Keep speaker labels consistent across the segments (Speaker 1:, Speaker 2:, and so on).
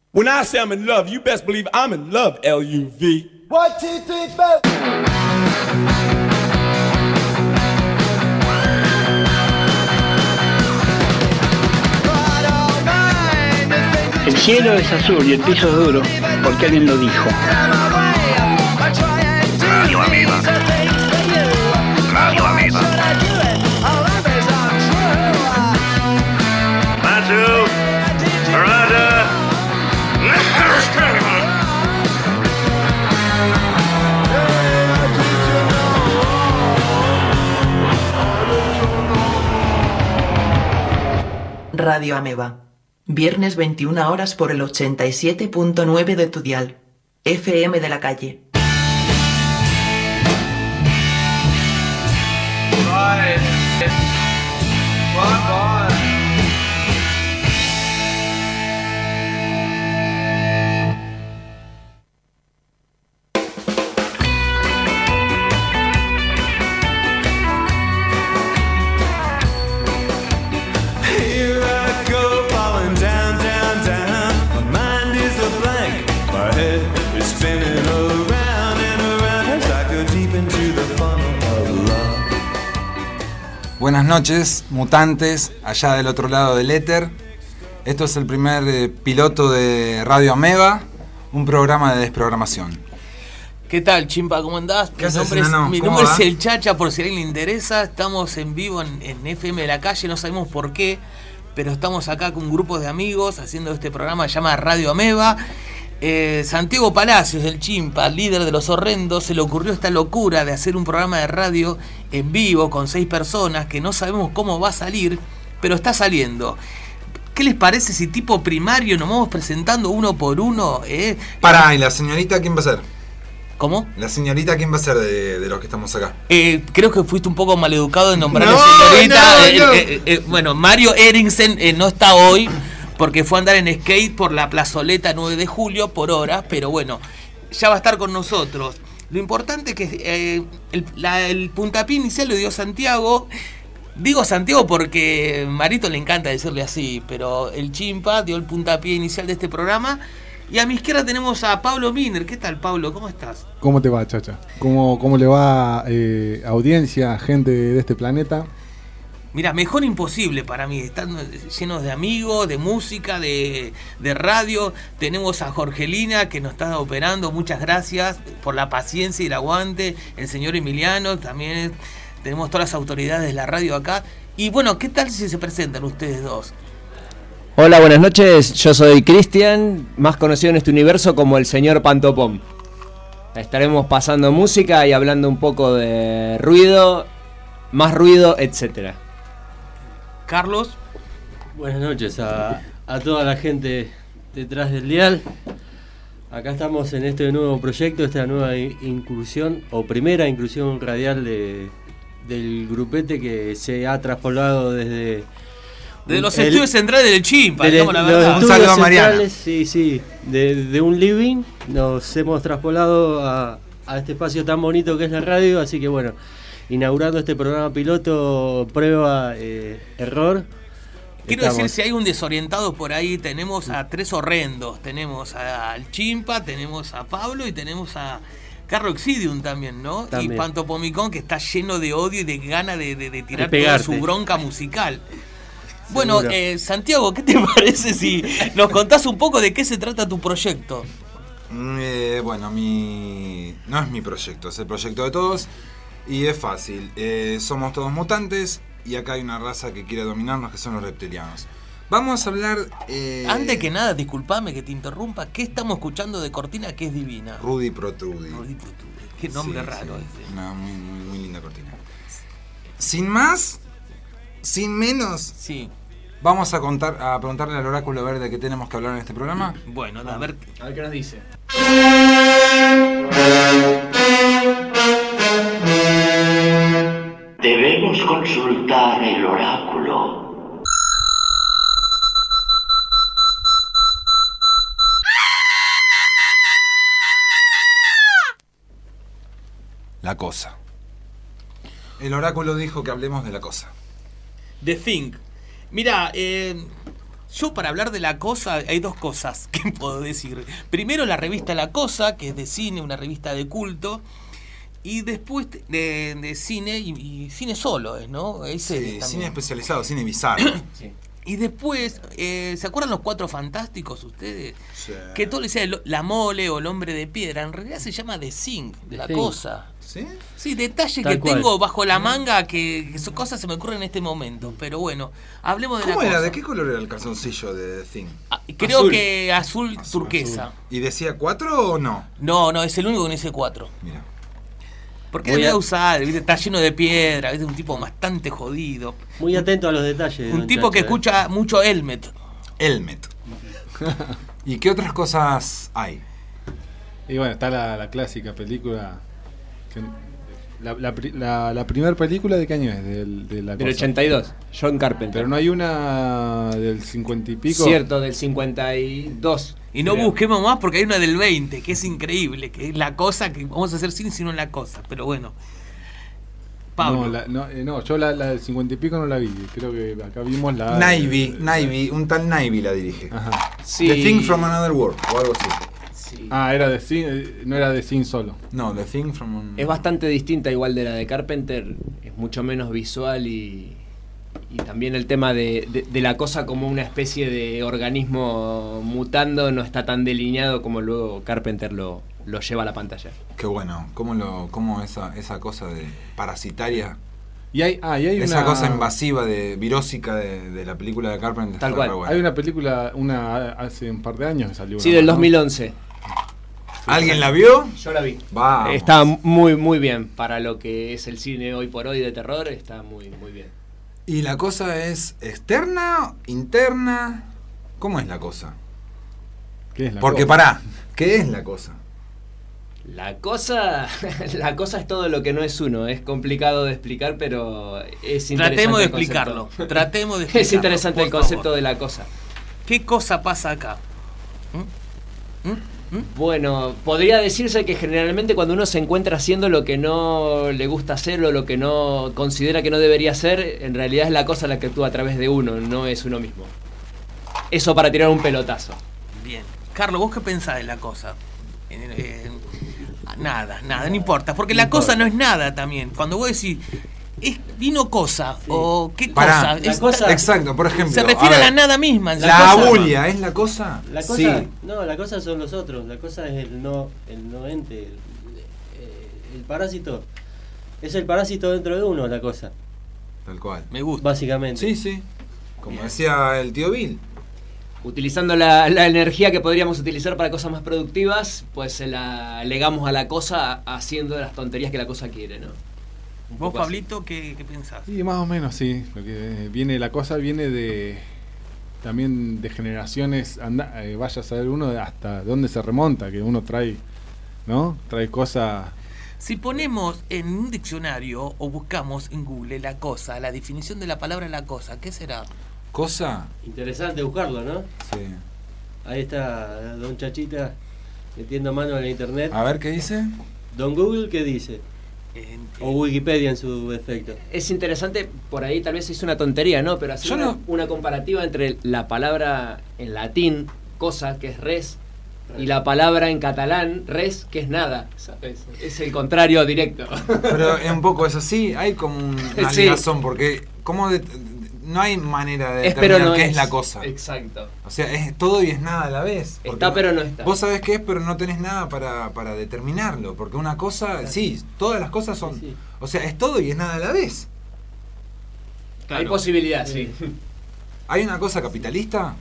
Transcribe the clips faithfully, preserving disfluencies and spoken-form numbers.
Speaker 1: When I say I'm in love, you best believe I'm in love, L U V.
Speaker 2: One, two, three, four.
Speaker 3: El cielo es azul y el piso es duro, porque alguien lo dijo.
Speaker 4: Radio Ameba. Radio Ameba. Matsu, Murata.
Speaker 5: Radio Ameba. Viernes veintiuna horas por el ochenta y siete punto nueve de tu dial. F M de la calle.
Speaker 6: Right. Bye bye.
Speaker 7: Buenas noches, mutantes, allá del otro lado del éter. Esto es el primer eh, piloto de Radio Ameba, un programa de desprogramación.
Speaker 8: ¿Qué tal, Chimpa? ¿Cómo andás?
Speaker 7: ¿Qué
Speaker 8: Mi
Speaker 7: haces,
Speaker 8: nombre, es,
Speaker 7: enano?
Speaker 8: mi
Speaker 7: ¿Cómo
Speaker 8: nombre
Speaker 7: va?
Speaker 8: es El Chacha, por si a alguien le interesa. Estamos en vivo en, en F M de la calle, no sabemos por qué, pero estamos acá con un grupo de amigos haciendo este programa que se llama Radio Ameba. Eh, Santiago Palacios, el Chimpa, líder de Los Horrendos, se le ocurrió esta locura de hacer un programa de radio en vivo con seis personas que no sabemos cómo va a salir, pero está saliendo. ¿Qué les parece si tipo primario nos vamos presentando uno por uno? Eh?
Speaker 7: Pará, ¿y la señorita quién va a ser?
Speaker 8: ¿Cómo?
Speaker 7: ¿La señorita quién va a ser de, de los que estamos acá?
Speaker 8: Eh, creo que fuiste un poco maleducado en nombrar
Speaker 7: No,
Speaker 8: a señorita.
Speaker 7: no,
Speaker 8: Eh,
Speaker 7: no.
Speaker 8: eh, eh, bueno, Mario Eriksen eh, no está hoy porque fue a andar en skate por la plazoleta nueve de julio por horas, pero bueno, ya va a estar con nosotros. Lo importante es que eh, el, la, el puntapié inicial lo dio Santiago. Digo Santiago porque a Marito le encanta decirle así, pero el Chimpa dio el puntapié inicial de este programa. Y a mi izquierda tenemos a Pablo Miner. ¿Qué tal, Pablo? ¿Cómo estás?
Speaker 9: ¿Cómo te va, Chacha? ¿Cómo, cómo le va eh, audiencia, gente de este planeta?
Speaker 8: Mira, mejor imposible para mí, están llenos de amigos, de música, de, de radio. Tenemos a Jorgelina que nos está operando, muchas gracias por la paciencia y el aguante. El señor Emiliano, también tenemos todas las autoridades de la radio acá. Y bueno, ¿qué tal si se presentan ustedes dos?
Speaker 10: Hola, buenas noches, yo soy Cristian, más conocido en este universo como el señor Pantopom. Estaremos pasando música y hablando un poco de ruido, más ruido, etcétera.
Speaker 8: Carlos.
Speaker 11: Buenas noches a, a toda la gente detrás del dial. Acá estamos en este nuevo proyecto, esta nueva incursión, o primera incursión radial de, del grupete que se ha traspolado desde...
Speaker 8: De los
Speaker 11: el,
Speaker 8: estudios centrales del Chimpa,
Speaker 11: de
Speaker 8: digamos la
Speaker 11: los
Speaker 8: verdad.
Speaker 7: Un saludo a Mariana.
Speaker 11: centrales, sí, sí, de, de un living nos hemos traspolado a, a este espacio tan bonito que es la radio, así que bueno, inaugurando este programa piloto, prueba, eh, error.
Speaker 8: Quiero
Speaker 11: Estamos.
Speaker 8: decir, si hay un desorientado por ahí, tenemos a tres horrendos. Tenemos al Chimpa, tenemos a Pablo y tenemos a Carro Exidium también, ¿no?
Speaker 11: También.
Speaker 8: Y Pantopomicón, que está lleno de odio y de ganas de, de, de tirar
Speaker 11: De
Speaker 8: toda
Speaker 11: pegarte.
Speaker 8: su bronca musical. Bueno,
Speaker 11: Seguro.
Speaker 8: eh, Santiago, ¿qué te parece si nos contás un poco de qué se trata tu proyecto?
Speaker 7: Eh, bueno, mi no es mi proyecto, es el proyecto de todos. Y es fácil, eh, somos todos mutantes y acá hay una raza que quiere dominarnos, que son los reptilianos. Vamos a hablar... Eh,
Speaker 8: Antes que nada, disculpame que te interrumpa, ¿qué estamos escuchando de cortina que es divina?
Speaker 7: Rudy Protrudy.
Speaker 8: Rudy Protrudy, qué nombre
Speaker 7: Sí,
Speaker 8: raro
Speaker 7: sí,
Speaker 8: ese.
Speaker 7: Una muy, muy, muy linda cortina. Sin más, sin menos,
Speaker 8: Sí.
Speaker 7: vamos a contar, a preguntarle al oráculo verde que tenemos que hablar en este programa.
Speaker 8: Bueno, a ver,
Speaker 10: A ver qué nos dice.
Speaker 3: Debemos consultar el oráculo.
Speaker 7: La cosa. El oráculo dijo que hablemos de la cosa.
Speaker 8: The Thing. Mirá, eh, Yo para hablar de La Cosa hay dos cosas que puedo decir. Primero la revista La Cosa, que es de cine, una revista de culto. Y después de, de cine, y, y cine solo, ¿no? Ese
Speaker 7: sí, cine especializado, cine bizarro.
Speaker 8: Sí. Y después, eh, ¿se acuerdan los Cuatro Fantásticos ustedes?
Speaker 7: Sí.
Speaker 8: Que todo le decía el- La Mole o El Hombre de Piedra. En realidad se llama The Thing,
Speaker 11: The
Speaker 8: La
Speaker 11: Thing.
Speaker 8: Cosa.
Speaker 7: ¿Sí?
Speaker 8: Sí, detalle
Speaker 11: Tal
Speaker 8: que
Speaker 11: cual.
Speaker 8: tengo bajo la manga que, que son cosas se me ocurren en este momento. Pero bueno, hablemos de La
Speaker 7: ¿Cómo era?
Speaker 8: Cosa.
Speaker 7: ¿De qué color era el calzoncillo de The Thing?
Speaker 8: Ah, creo
Speaker 7: Azul.
Speaker 8: que azul, turquesa.
Speaker 7: ¿Y decía cuatro o no?
Speaker 8: No, no, es el único que no dice cuatro.
Speaker 7: Mira.
Speaker 8: Porque
Speaker 11: Voy
Speaker 8: debe
Speaker 11: a-
Speaker 8: usar, ¿viste? Está lleno de piedra, es un tipo bastante jodido.
Speaker 11: Muy atento a los detalles.
Speaker 8: Un
Speaker 11: don
Speaker 8: tipo que
Speaker 11: Chacho, ¿eh?
Speaker 8: escucha mucho Helmet.
Speaker 7: Helmet. ¿Y qué otras cosas hay?
Speaker 9: Y bueno, está la, la clásica película. que- la, la, pri- la, la primera película de qué año es? Del, de la
Speaker 10: Del
Speaker 9: cosa.
Speaker 10: ochenta y dos, John Carpenter.
Speaker 9: Pero no hay una del cincuenta y pico.
Speaker 10: Cierto, del cincuenta y dos.
Speaker 8: Y no
Speaker 10: creo.
Speaker 8: busquemos más porque hay una del veinte, que es increíble, que es La Cosa, que vamos a hacer sin sino La Cosa. Pero bueno. Pablo.
Speaker 9: No, la- no, eh, no, yo la, la del cincuenta y pico no la vi. Creo que acá vimos la.
Speaker 7: Navy, Navy, un tal Navy la dirige.
Speaker 9: Ajá.
Speaker 10: Sí.
Speaker 7: The Thing from Another World, o algo así.
Speaker 10: Sí.
Speaker 9: Ah, era de Sin, eh, no era de Sin solo.
Speaker 7: No, The Thing from... un-
Speaker 10: Es bastante distinta igual de la de Carpenter, es mucho menos visual y, y también el tema de, de- de la cosa como una especie de organismo mutando no está tan delineado como luego Carpenter lo, lo lleva a la pantalla.
Speaker 7: Qué bueno, cómo, lo, cómo esa, esa cosa de parasitaria,
Speaker 9: Y hay, ah, y hay
Speaker 7: esa
Speaker 9: una,
Speaker 7: cosa invasiva, de virósica de, de la película de Carpenter.
Speaker 10: Tal
Speaker 7: está
Speaker 10: cual.
Speaker 7: re buena.
Speaker 9: Hay una película, una hace un par de años que salió.
Speaker 10: Sí,
Speaker 9: una
Speaker 10: del
Speaker 9: más,
Speaker 10: dos mil once.
Speaker 7: ¿Alguien la vio?
Speaker 10: Yo la vi.
Speaker 7: Vamos.
Speaker 10: Está muy muy bien para lo que es el cine hoy por hoy de terror, está muy muy bien.
Speaker 7: ¿Y la cosa es externa, interna? ¿Cómo es la cosa?
Speaker 9: ¿Qué es la
Speaker 7: Porque
Speaker 9: cosa?
Speaker 7: pará, ¿qué es la cosa?
Speaker 10: La cosa, la cosa es todo lo que no es uno, es complicado de explicar, pero es interesante.
Speaker 8: Tratemos de
Speaker 10: el concepto.
Speaker 8: explicarlo. Tratemos de explicarlo.
Speaker 10: Es interesante el
Speaker 8: por
Speaker 10: concepto
Speaker 8: favor.
Speaker 10: de la cosa.
Speaker 8: ¿Qué cosa pasa acá? ¿Mm? ¿Mm? ¿Mm?
Speaker 10: Bueno, podría decirse que generalmente cuando uno se encuentra haciendo lo que no le gusta hacer o lo que no considera que no debería hacer, en realidad es la cosa la que actúa a través de uno, no es uno mismo. Eso para tirar un pelotazo.
Speaker 8: Bien. Carlos, ¿vos qué pensás de La Cosa? Eh, eh, nada, nada, no importa. Porque la cosa no es nada también. Cuando vos decís, es vino cosa o qué
Speaker 7: Pará,
Speaker 8: cosa.
Speaker 11: la
Speaker 8: Es-
Speaker 11: cosa-
Speaker 7: Exacto, por ejemplo.
Speaker 8: se refiere a,
Speaker 7: ver,
Speaker 8: la nada misma. en
Speaker 7: La
Speaker 8: cosa.
Speaker 7: abulia, ¿es la cosa?
Speaker 11: La cosa,
Speaker 10: Sí.
Speaker 11: no, la cosa son los otros, la cosa es el no, el no ente, el, eh, el parásito, es el parásito dentro de uno la cosa,
Speaker 7: Tal cual.
Speaker 8: Me gusta.
Speaker 11: básicamente.
Speaker 7: Sí, sí. Como decía el tío Bill.
Speaker 10: Utilizando la, la energía que podríamos utilizar para cosas más productivas, pues se la legamos a la cosa haciendo las tonterías que la cosa quiere, ¿no? Un
Speaker 8: ¿Vos,
Speaker 10: poco así.
Speaker 8: Pablito, qué, qué pensás?
Speaker 9: Sí, más o menos, sí. Lo que viene, la cosa viene de también de generaciones, anda, eh, vaya a saber uno de hasta dónde se remonta, que uno trae, ¿no? Trae cosas.
Speaker 8: Si ponemos en un diccionario o buscamos en Google la cosa, la definición de la palabra la cosa, ¿qué será?
Speaker 7: ¿Cosa?
Speaker 11: Interesante buscarlo, ¿no?
Speaker 7: Sí.
Speaker 11: Ahí está don Chachita metiendo mano en la internet.
Speaker 7: A ver qué dice.
Speaker 11: Don Google, ¿qué dice?
Speaker 8: En-
Speaker 11: O Wikipedia en su defecto.
Speaker 10: Es interesante, por ahí tal vez es una tontería, ¿no? Pero hacer
Speaker 7: Yo
Speaker 10: una,
Speaker 7: no-
Speaker 10: una comparativa entre la palabra en latín, cosa, que es res, y la palabra en catalán, res, que es nada. ¿Sabes? Es el contrario directo.
Speaker 7: Pero es un poco eso, sí, hay como un- una
Speaker 10: Sí.
Speaker 7: ligazón, porque ¿cómo de- no hay manera de
Speaker 10: Es pero
Speaker 7: determinar
Speaker 10: no
Speaker 7: qué
Speaker 10: es.
Speaker 7: es la cosa?
Speaker 10: Exacto.
Speaker 7: O sea, es todo y es nada a la vez. porque
Speaker 10: Está pero no está.
Speaker 7: Vos sabés qué es, pero no tenés nada para, para determinarlo. Porque una cosa, sí, todas las cosas son.
Speaker 11: Sí, sí.
Speaker 7: O sea, es todo y es nada a la vez.
Speaker 10: Hay posibilidad, sí.
Speaker 7: ¿Hay una cosa capitalista?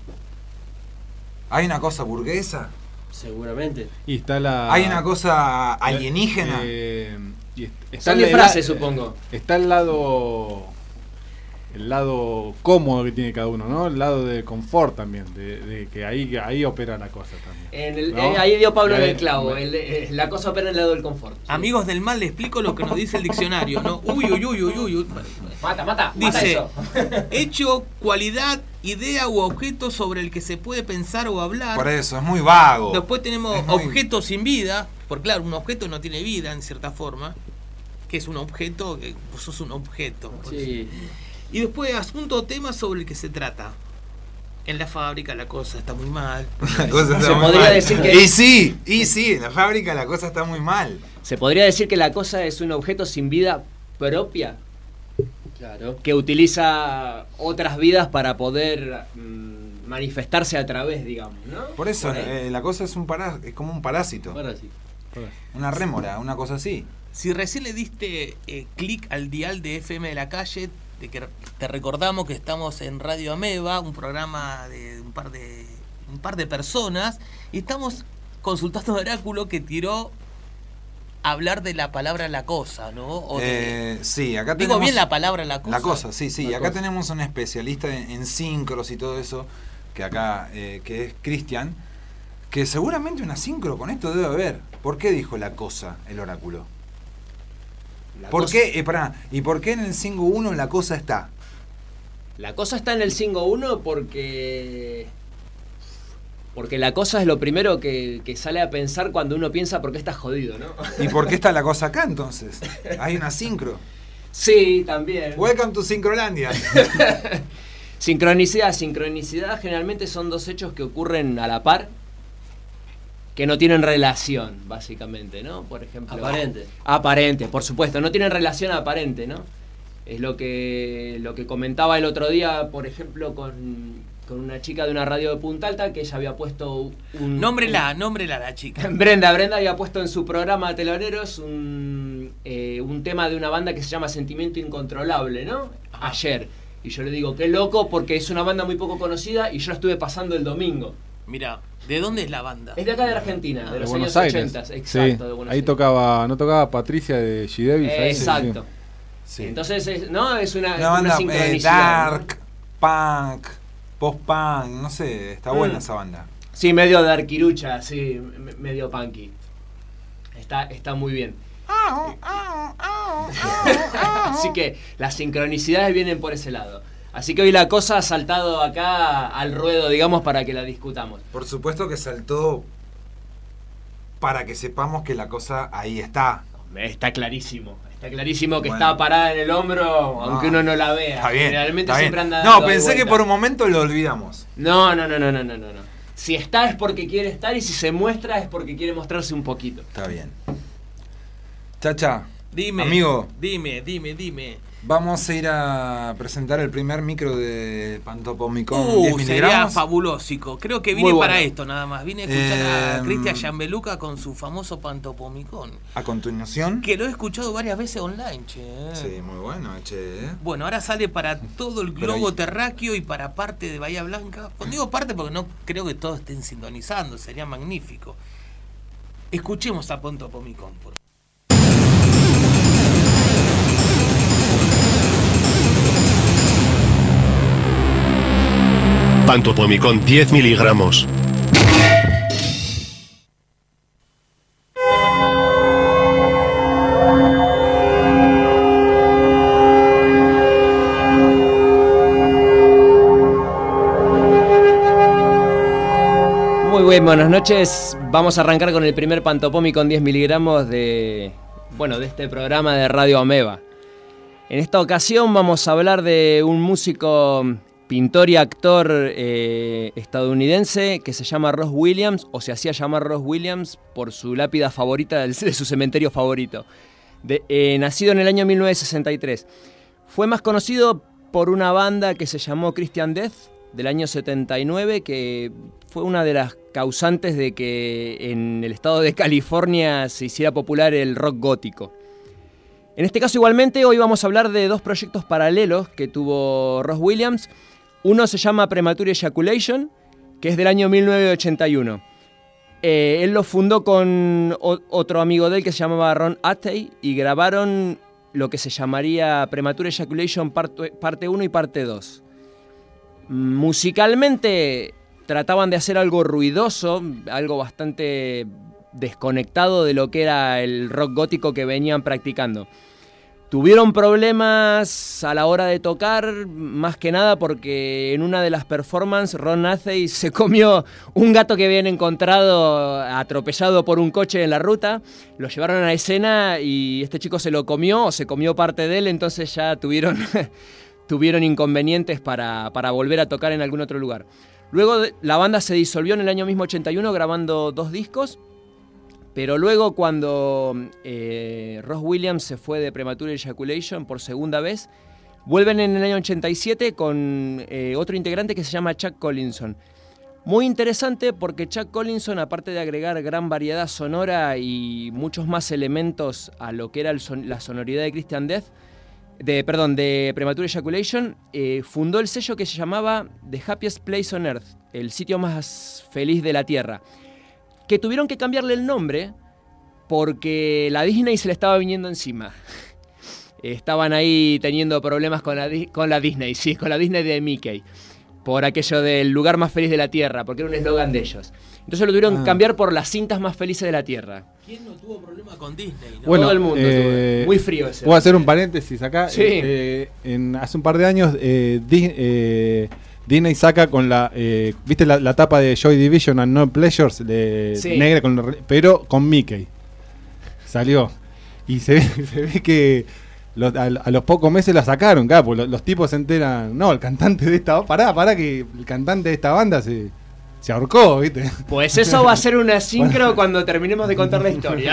Speaker 7: ¿Hay una cosa burguesa?
Speaker 11: Seguramente.
Speaker 9: Y está la.
Speaker 7: ¿Hay una cosa alienígena?
Speaker 9: Eh, y est- está
Speaker 10: Son de
Speaker 9: el-
Speaker 10: frase,
Speaker 9: el-
Speaker 10: supongo.
Speaker 9: Está el lado. El lado cómodo que tiene cada uno, ¿no? El lado de confort también, de, de que ahí, ahí opera la cosa también.
Speaker 10: En el-
Speaker 9: ¿No?
Speaker 10: eh, ahí dio Pablo en
Speaker 9: Ahí-
Speaker 10: el clavo. el- eh, la cosa opera en el lado del confort. Sí.
Speaker 8: Amigos del mal, les explico lo que nos dice el diccionario, ¿no? Uy, uy, uy, uy, uy, uy.
Speaker 10: Mata, mata, mata
Speaker 8: Dice,
Speaker 10: eso.
Speaker 8: hecho, cualidad, idea u objeto sobre el que se puede pensar o hablar.
Speaker 7: Por eso, es muy vago.
Speaker 8: Después tenemos
Speaker 7: Es muy-
Speaker 8: objetos sin vida, porque claro, un objeto no tiene vida en cierta forma. Que es un objeto, que vos sos un objeto.
Speaker 11: Sí.
Speaker 8: Y después asunto o tema sobre el que se trata. En la fábrica la cosa está muy mal.
Speaker 7: La cosa está
Speaker 10: Se
Speaker 7: muy
Speaker 10: podría
Speaker 7: mal.
Speaker 10: decir que-
Speaker 7: Y sí, y sí, en la fábrica la cosa está muy mal.
Speaker 10: ¿Se podría decir que la cosa es un objeto sin vida propia?
Speaker 11: Claro.
Speaker 10: Que utiliza otras vidas para poder mm, manifestarse a través, digamos, ¿no?
Speaker 7: Por eso,
Speaker 10: Por ahí.
Speaker 7: eh, la cosa es un pará- es como un parásito.
Speaker 11: Parásito.
Speaker 7: Una rémora, una cosa así.
Speaker 8: Si recién le diste eh, clic al dial de F M de la calle, de que te recordamos que estamos en Radio Ameba, un programa de un par de un par de personas, y estamos consultando un oráculo que tiró a hablar de la palabra la cosa, ¿no? O de-
Speaker 7: Eh, sí, acá
Speaker 8: Digo
Speaker 7: tenemos...
Speaker 8: bien la palabra la cosa.
Speaker 7: La cosa, sí, sí.
Speaker 10: La
Speaker 7: Acá
Speaker 10: cosa.
Speaker 7: tenemos un especialista en, en sincros y todo eso, que acá, eh, que es Cristian, que seguramente una sincro con esto debe haber. ¿Por qué dijo la cosa el oráculo?
Speaker 10: La
Speaker 7: ¿Por
Speaker 10: cosa-
Speaker 7: qué, eh, pará, ¿y por qué en el cinco uno la cosa está?
Speaker 10: La cosa está en el cinco uno porque... Porque la cosa es lo primero que, que sale a pensar cuando uno piensa por qué está jodido, ¿no?
Speaker 7: ¿Y por qué está la cosa acá entonces? Hay una sincro.
Speaker 10: Sí, también.
Speaker 7: Welcome to Sincrolandia.
Speaker 10: Sincronicidad, sincronicidad generalmente son dos hechos que ocurren a la par, que no tienen relación, básicamente, ¿no? Por ejemplo...
Speaker 11: Aparente.
Speaker 10: Aparente, por supuesto, no tienen relación aparente, ¿no? Es lo que, lo que comentaba el otro día, por ejemplo, con, con una chica de una radio de Punta Alta, que ella había puesto un...
Speaker 8: Nómbrela, nómbrela la chica.
Speaker 10: Brenda, Brenda había puesto en su programa Teloneros un, eh, un tema de una banda que se llama Sentimiento Incontrolable, ¿no? Ayer. Y yo le digo, qué loco, porque es una banda muy poco conocida y yo la estuve pasando el domingo.
Speaker 8: Mira, ¿de dónde es la banda?
Speaker 10: Es de acá de Argentina, de
Speaker 9: De
Speaker 10: los
Speaker 9: Buenos
Speaker 10: años
Speaker 9: Aires.
Speaker 10: ochenta, exacto,
Speaker 9: Sí,
Speaker 10: de Buenos
Speaker 9: ahí
Speaker 10: Aires.
Speaker 9: tocaba, ¿no tocaba Patricia de G. Davis?
Speaker 10: Eh,
Speaker 9: ahí? Sí,
Speaker 10: exacto.
Speaker 7: Sí.
Speaker 10: Entonces, es- no, es una,
Speaker 7: Una banda
Speaker 10: una
Speaker 7: eh,
Speaker 10: sincronicidad, ¿no?
Speaker 7: dark, punk, post-punk, no sé, está buena
Speaker 10: Mm.
Speaker 7: esa banda.
Speaker 10: Sí, medio de arquirucha, sí, me- medio punky. Está, está muy bien. Así que las sincronicidades vienen por ese lado. Así que hoy la cosa ha saltado acá al ruedo, digamos, para que la discutamos.
Speaker 7: Por supuesto que saltó para que sepamos que la cosa ahí está.
Speaker 10: Está clarísimo. Está clarísimo que
Speaker 7: Bueno.
Speaker 10: está parada en el hombro, aunque
Speaker 7: Ah,
Speaker 10: uno no la vea.
Speaker 7: Está bien.
Speaker 10: Generalmente
Speaker 7: está
Speaker 10: siempre
Speaker 7: bien.
Speaker 10: anda
Speaker 7: No,
Speaker 10: dando
Speaker 7: pensé que
Speaker 10: vuelta.
Speaker 7: por un momento lo olvidamos.
Speaker 10: No, no, no, no, no, no, no, no. Si está es porque quiere estar y si se muestra es porque quiere mostrarse un poquito.
Speaker 7: Está bien. Chacha,
Speaker 8: Dime.
Speaker 7: amigo,
Speaker 8: Dime, dime, dime.
Speaker 7: vamos a ir a presentar el primer micro de Pantopomicon
Speaker 8: Uh,
Speaker 7: diez
Speaker 8: sería
Speaker 7: miligramos.
Speaker 8: fabulósico. Creo que vine
Speaker 10: Muy
Speaker 8: para
Speaker 10: bueno.
Speaker 8: esto nada más. Vine a escuchar a
Speaker 7: Em,
Speaker 8: Cristian Gianbeluca con su famoso Pantopomicon.
Speaker 7: A continuación.
Speaker 8: Que lo he escuchado varias veces online, che.
Speaker 7: Sí, muy bueno, che. ¿eh?
Speaker 8: Bueno, ahora sale para todo el
Speaker 7: Pero
Speaker 8: globo
Speaker 7: ahí-
Speaker 8: terráqueo y para parte de Bahía Blanca. Pues digo parte porque no creo que todos estén sintonizando, sería magnífico. Escuchemos a Pantopomicon, por favor.
Speaker 2: Pantopomicon diez miligramos.
Speaker 10: Muy bien, buenas noches. Vamos a arrancar con el primer Pantopomi con diez miligramos de, bueno, de este programa de Radio Ameba. En esta ocasión vamos a hablar de un músico, pintor y actor eh, estadounidense que se llama Ross Williams, o se hacía llamar Ross Williams por su lápida favorita del- de su cementerio favorito. De- eh, nacido en el año mil novecientos sesenta y tres. Fue más conocido por una banda que se llamó Christian Death del año setenta y nueve, que fue una de las causantes de que en el estado de California se hiciera popular el rock gótico. En este caso igualmente hoy vamos a hablar de dos proyectos paralelos que tuvo Ross Williams. Uno se llama Premature Ejaculation, que es del año mil novecientos ochenta y uno. Eh, él lo fundó con o- otro amigo de él que se llamaba Ron Atey y grabaron lo que se llamaría Premature Ejaculation parte, parte uno y parte dos. Musicalmente trataban de hacer algo ruidoso, algo bastante desconectado de lo que era el rock gótico que venían practicando. Tuvieron problemas a la hora de tocar, más que nada porque en una de las performances Ron Atey se comió un gato que habían encontrado atropellado por un coche en la ruta, lo llevaron a la escena y este chico se lo comió o se comió parte de él, entonces ya tuvieron, tuvieron inconvenientes para, para volver a tocar en algún otro lugar. Luego de, la banda se disolvió en el año mismo ochenta y uno grabando dos discos, pero luego cuando eh, Ross Williams se fue de Premature Ejaculation por segunda vez, vuelven en el año ochenta y siete con eh, otro integrante que se llama Chuck Collinson. Muy interesante porque Chuck Collinson, aparte de agregar gran variedad sonora y muchos más elementos a lo que era el son- la sonoridad de Christian Death, de, perdón, de Premature Ejaculation, eh, fundó el sello que se llamaba The Happiest Place on Earth, el sitio más feliz de la Tierra, que tuvieron que cambiarle el nombre porque la Disney se le estaba viniendo encima. Estaban ahí teniendo problemas con la, con la Disney, sí, con la Disney de Mickey, por aquello del lugar más feliz de la Tierra, porque era un eslogan de ellos. Entonces lo tuvieron que
Speaker 9: Ah.
Speaker 10: cambiar por las cintas más felices de la Tierra.
Speaker 8: ¿Quién no tuvo problema con Disney? ¿no?
Speaker 9: Bueno,
Speaker 10: Todo el mundo
Speaker 9: eh,
Speaker 10: tuvo. Muy frío ese.
Speaker 9: Voy a hacer un paréntesis acá.
Speaker 10: Sí.
Speaker 9: Eh, en, hace un par de años, eh, Di- eh, Disney saca con la. Eh, ¿Viste la, la tapa de Joy Division and No Pleasures? De,
Speaker 10: Sí.
Speaker 9: Negra, con, los- pero con Mickey. Salió. Y se ve, se ve que los- a, a los pocos meses la sacaron, claro, porque los, los tipos se enteran. No, el cantante de esta. Pará, pará, que el cantante de esta banda se. Se ahorcó, ¿viste?
Speaker 10: Pues eso va a ser una sincro cuando terminemos de contar la historia.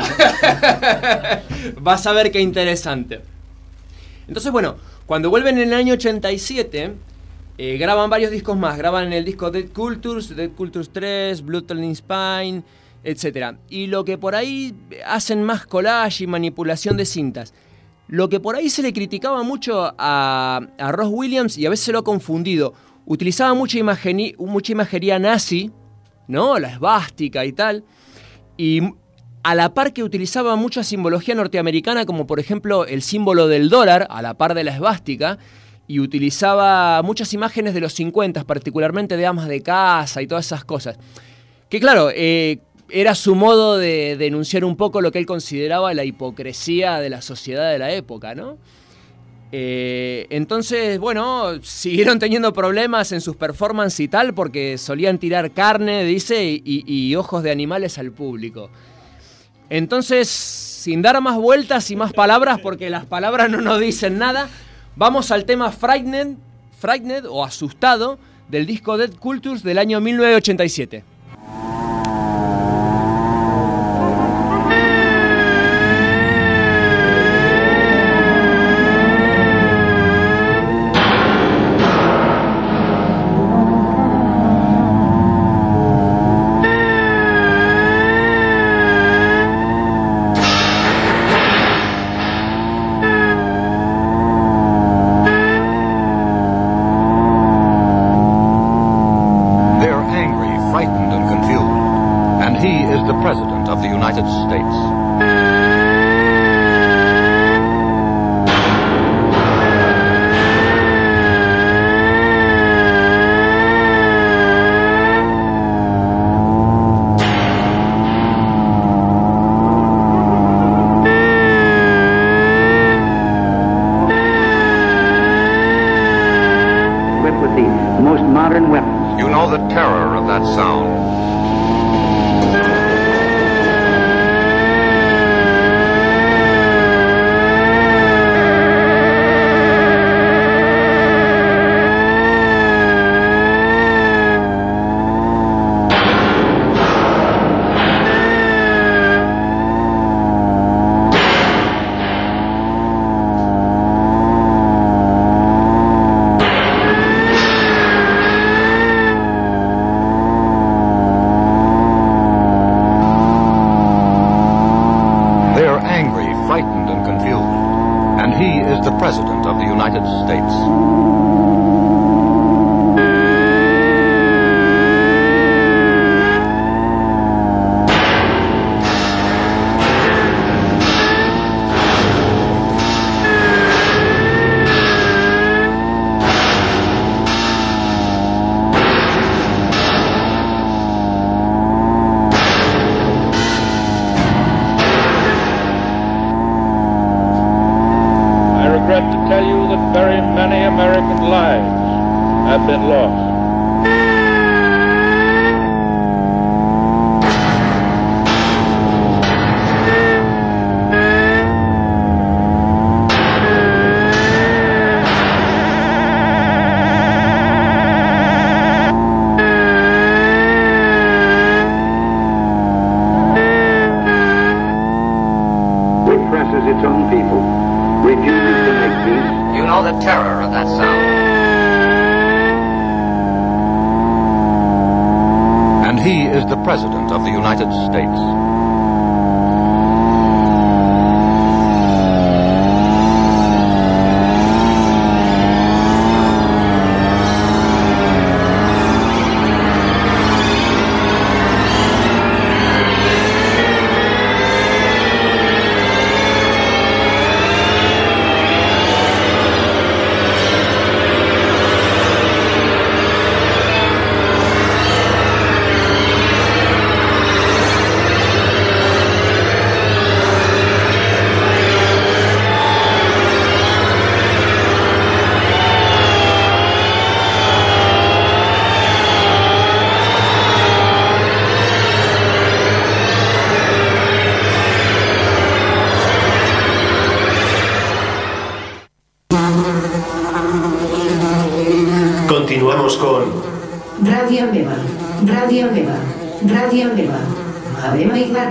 Speaker 10: Vas a ver qué interesante. Entonces, bueno, cuando vuelven en el año ochenta y siete, eh, graban varios discos más. Graban el disco Dead Cultures, Dead Cultures tres, Blood Telling Spine, etcétera. Y lo que por ahí hacen más collage y manipulación de cintas. Lo que por ahí se le criticaba mucho a, a Ross Williams, y a veces se lo ha confundido, utilizaba mucha, imageni- mucha imagería nazi, ¿no? La esvástica y tal. Y a la par que utilizaba mucha simbología norteamericana, como por ejemplo el símbolo del dólar, a la par de la esvástica. Y utilizaba muchas imágenes de los cincuenta, particularmente de amas de casa y todas esas cosas. Que claro, eh, era su modo de denunciar un poco lo que él consideraba la hipocresía de la sociedad de la época, ¿no? Eh, entonces, bueno, siguieron teniendo problemas en sus performances y tal, porque solían tirar carne, dice, y, y ojos de animales al público. Entonces, sin dar más vueltas y más palabras, porque las palabras no nos dicen nada, vamos al tema Frightened, Frightened o Asustado, del disco Dead Cultures del año mil novecientos ochenta y siete.
Speaker 12: oppresses its own people, refuses to make peace.
Speaker 13: You know the terror of that sound.
Speaker 14: And he is the President of the United States.
Speaker 2: Continuamos con
Speaker 15: Radio Ameba, Radio Ameba, Radio Ameba. Ameba Isla.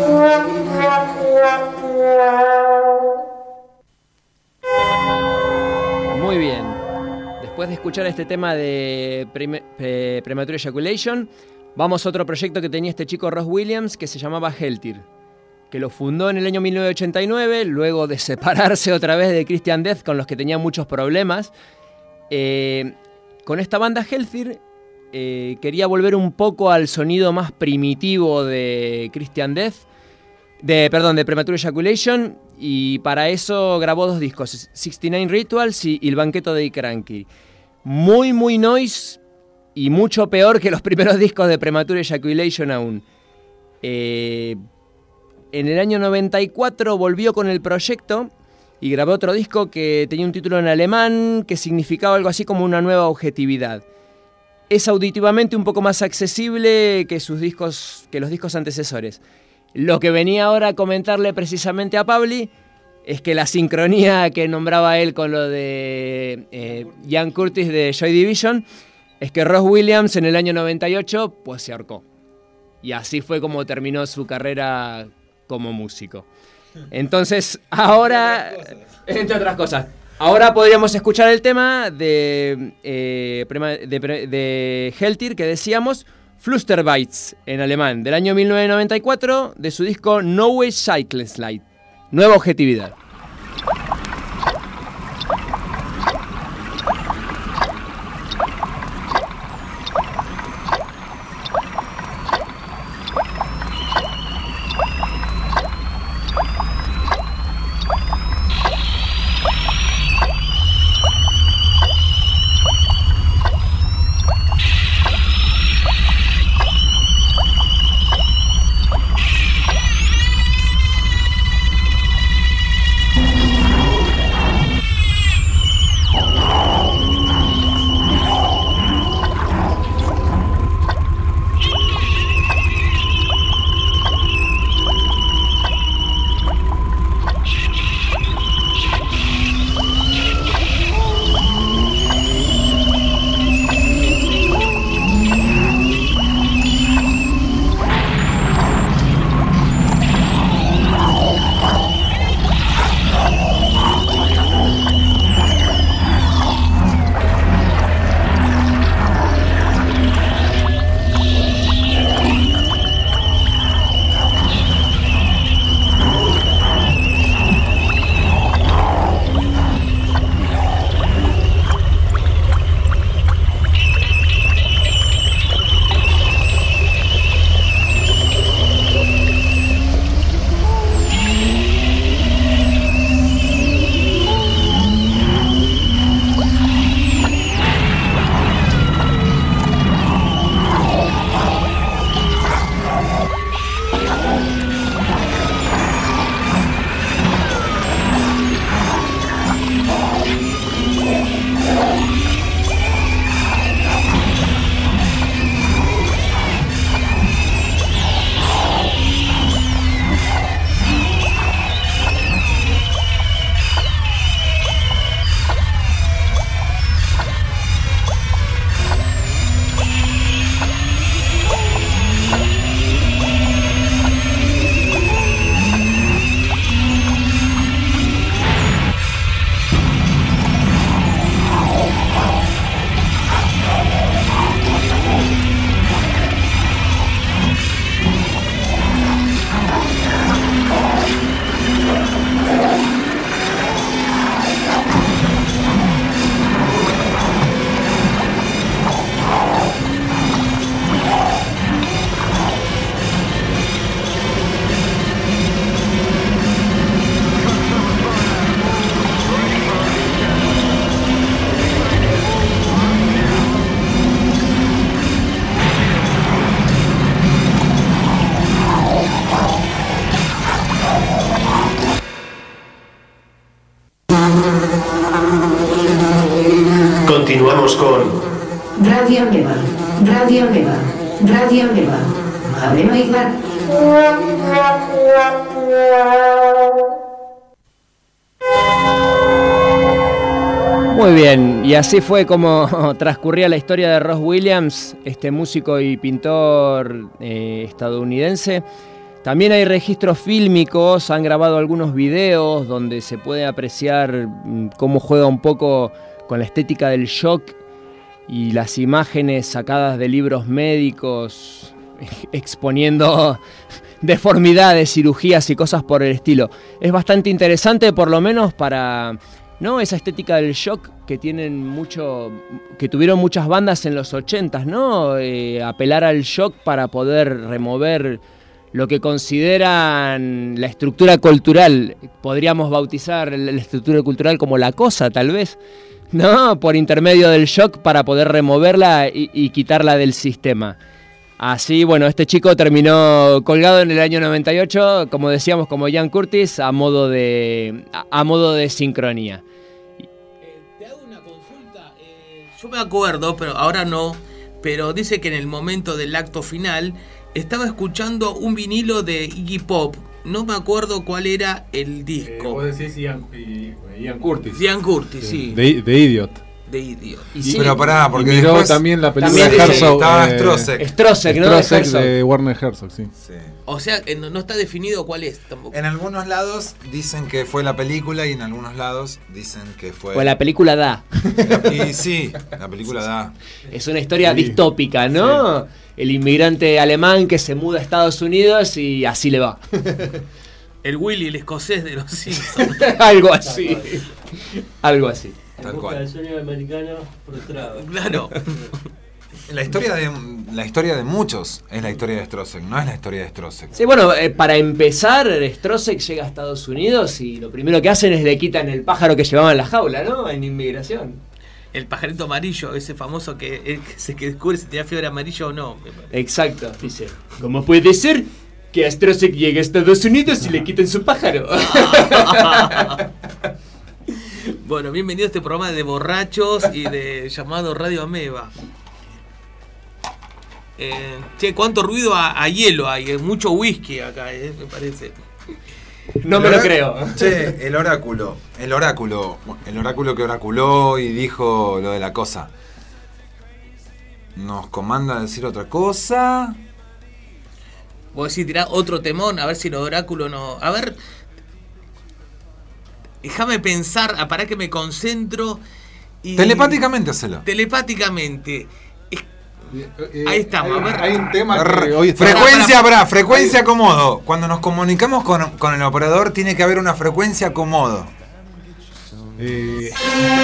Speaker 10: Muy bien. Después de escuchar este tema de Prem- eh, Premature Ejaculation, vamos a otro proyecto que tenía este chico Ross Williams que se llamaba Heltir, que lo fundó en el año mil novecientos ochenta y nueve, luego de separarse otra vez de Christian Death, con los que tenía muchos problemas. Eh, con esta banda Heltir eh, quería volver un poco al sonido más primitivo de Christian Death, de, perdón, de Premature Ejaculation, y para eso grabó dos discos, sesenta y nueve Rituals y, y El Banqueto de Cranky. Muy, muy noise y mucho peor que los primeros discos de Premature Ejaculation aún. Eh, en el año noventa y cuatro volvió con el proyecto y grabó otro disco que tenía un título en alemán que significaba algo así como una nueva objetividad. Es auditivamente un poco más accesible que sus discos, que los discos antecesores. Lo que venía ahora a comentarle precisamente a Pabli es que la sincronía que nombraba él con lo de eh, Ian Curtis de Joy Division es que Ross Williams en el año noventa y ocho pues se ahorcó. Y así fue como terminó su carrera como músico. Entonces, ahora, entre otras cosas, ahora podríamos escuchar el tema de, eh, de, de Heltir que decíamos, Flusterbites en alemán, del año mil novecientos noventa y cuatro, de su disco Neue Cycleslide, Nueva Objetividad.
Speaker 2: Continuamos con
Speaker 15: Radio Ameba, Radio Ameba, Radio Ameba. Habema Ibar.
Speaker 10: Muy bien, y así fue como transcurría la historia de Ross Williams, este músico y pintor eh, estadounidense. También hay registros fílmicos, han grabado algunos videos donde se puede apreciar cómo juega un poco con la estética del shock y las imágenes sacadas de libros médicos exponiendo deformidades, cirugías y cosas por el estilo. Es bastante interesante, por lo menos para, ¿no?, esa estética del shock que tienen mucho, que tuvieron muchas bandas en los ochentas, ¿no? Eh, apelar al shock para poder remover lo que consideran la estructura cultural. Podríamos bautizar la estructura cultural como la cosa, tal vez, ¿no? Por intermedio del shock para poder removerla y, y quitarla del sistema. Así, bueno, este chico terminó colgado en el año noventa y ocho, como decíamos, como Ian Curtis, a modo de, a, a modo de sincronía.
Speaker 8: Eh, te hago una consulta. Eh, yo me acuerdo, pero ahora no, pero dice que en el momento del acto final estaba escuchando un vinilo de Iggy Pop. No me acuerdo cuál era el disco.
Speaker 9: Eh, vos decís Ian, Ian Curtis.
Speaker 8: Ian Curtis, sí.
Speaker 9: sí. De, de Idiot.
Speaker 8: De Idiot.
Speaker 7: Y sí, pero pará, porque
Speaker 9: y miró
Speaker 7: después
Speaker 9: también la película
Speaker 7: también
Speaker 9: de Herzog.
Speaker 7: Estaba
Speaker 9: eh,
Speaker 7: Strossek.
Speaker 10: Strossek, ¿no?
Speaker 9: Strossek
Speaker 10: de,
Speaker 9: de Werner Herzog, sí.
Speaker 7: sí.
Speaker 8: O sea, no, no está definido cuál es tampoco.
Speaker 7: En algunos lados dicen que fue la película y en algunos lados dicen que fue...
Speaker 10: Pues la película da.
Speaker 7: Y sí, la película da.
Speaker 10: Es una historia
Speaker 9: sí.
Speaker 10: distópica, ¿no? Sí. El inmigrante alemán que se muda a Estados Unidos y así le va.
Speaker 8: El Willy, el escocés de los Simpsons.
Speaker 10: Algo así. Algo así.
Speaker 11: Tal cual. El sueño americano frustrado.
Speaker 8: Claro.
Speaker 7: La historia de la historia de muchos es la historia de Strossek, no es la historia de Strossek.
Speaker 10: Sí, bueno, eh, para empezar, Strossek llega a Estados Unidos y lo primero que hacen es le quitan el pájaro que llevaban en la jaula, ¿no? En inmigración.
Speaker 8: El pajarito amarillo, ese famoso que, eh, que se que descubre si tenía fiebre amarilla o no.
Speaker 10: Exacto, dice. ¿Cómo puede ser que a Strossek llegue a Estados Unidos y le quiten su pájaro?
Speaker 8: Bueno, bienvenido a este programa de borrachos y de llamado Radio Ameba. Eh, che, cuánto ruido a, a hielo hay, mucho whisky acá, eh, me parece.
Speaker 10: No me lo creo.
Speaker 7: Che, el oráculo, el oráculo, el oráculo que oraculó y dijo lo de la cosa. Nos comanda a decir otra cosa.
Speaker 8: Vos decís, tirá otro temón, a ver si el oráculo no... A ver... Déjame pensar, para que me concentro y...
Speaker 7: Telepáticamente hacelo.
Speaker 8: Telepáticamente.
Speaker 9: Eh,
Speaker 8: Ahí estamos.
Speaker 9: Hay,
Speaker 8: A ver.
Speaker 9: hay un tema que hoy está...
Speaker 7: Frecuencia habrá, frecuencia acomodo. Cuando nos comunicamos con, con el operador tiene que haber una frecuencia acomodo.
Speaker 9: Eh...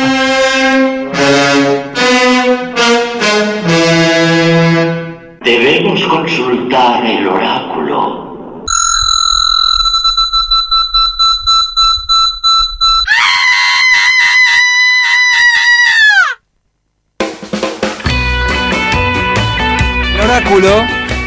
Speaker 13: Debemos consultar el oráculo.
Speaker 7: El oráculo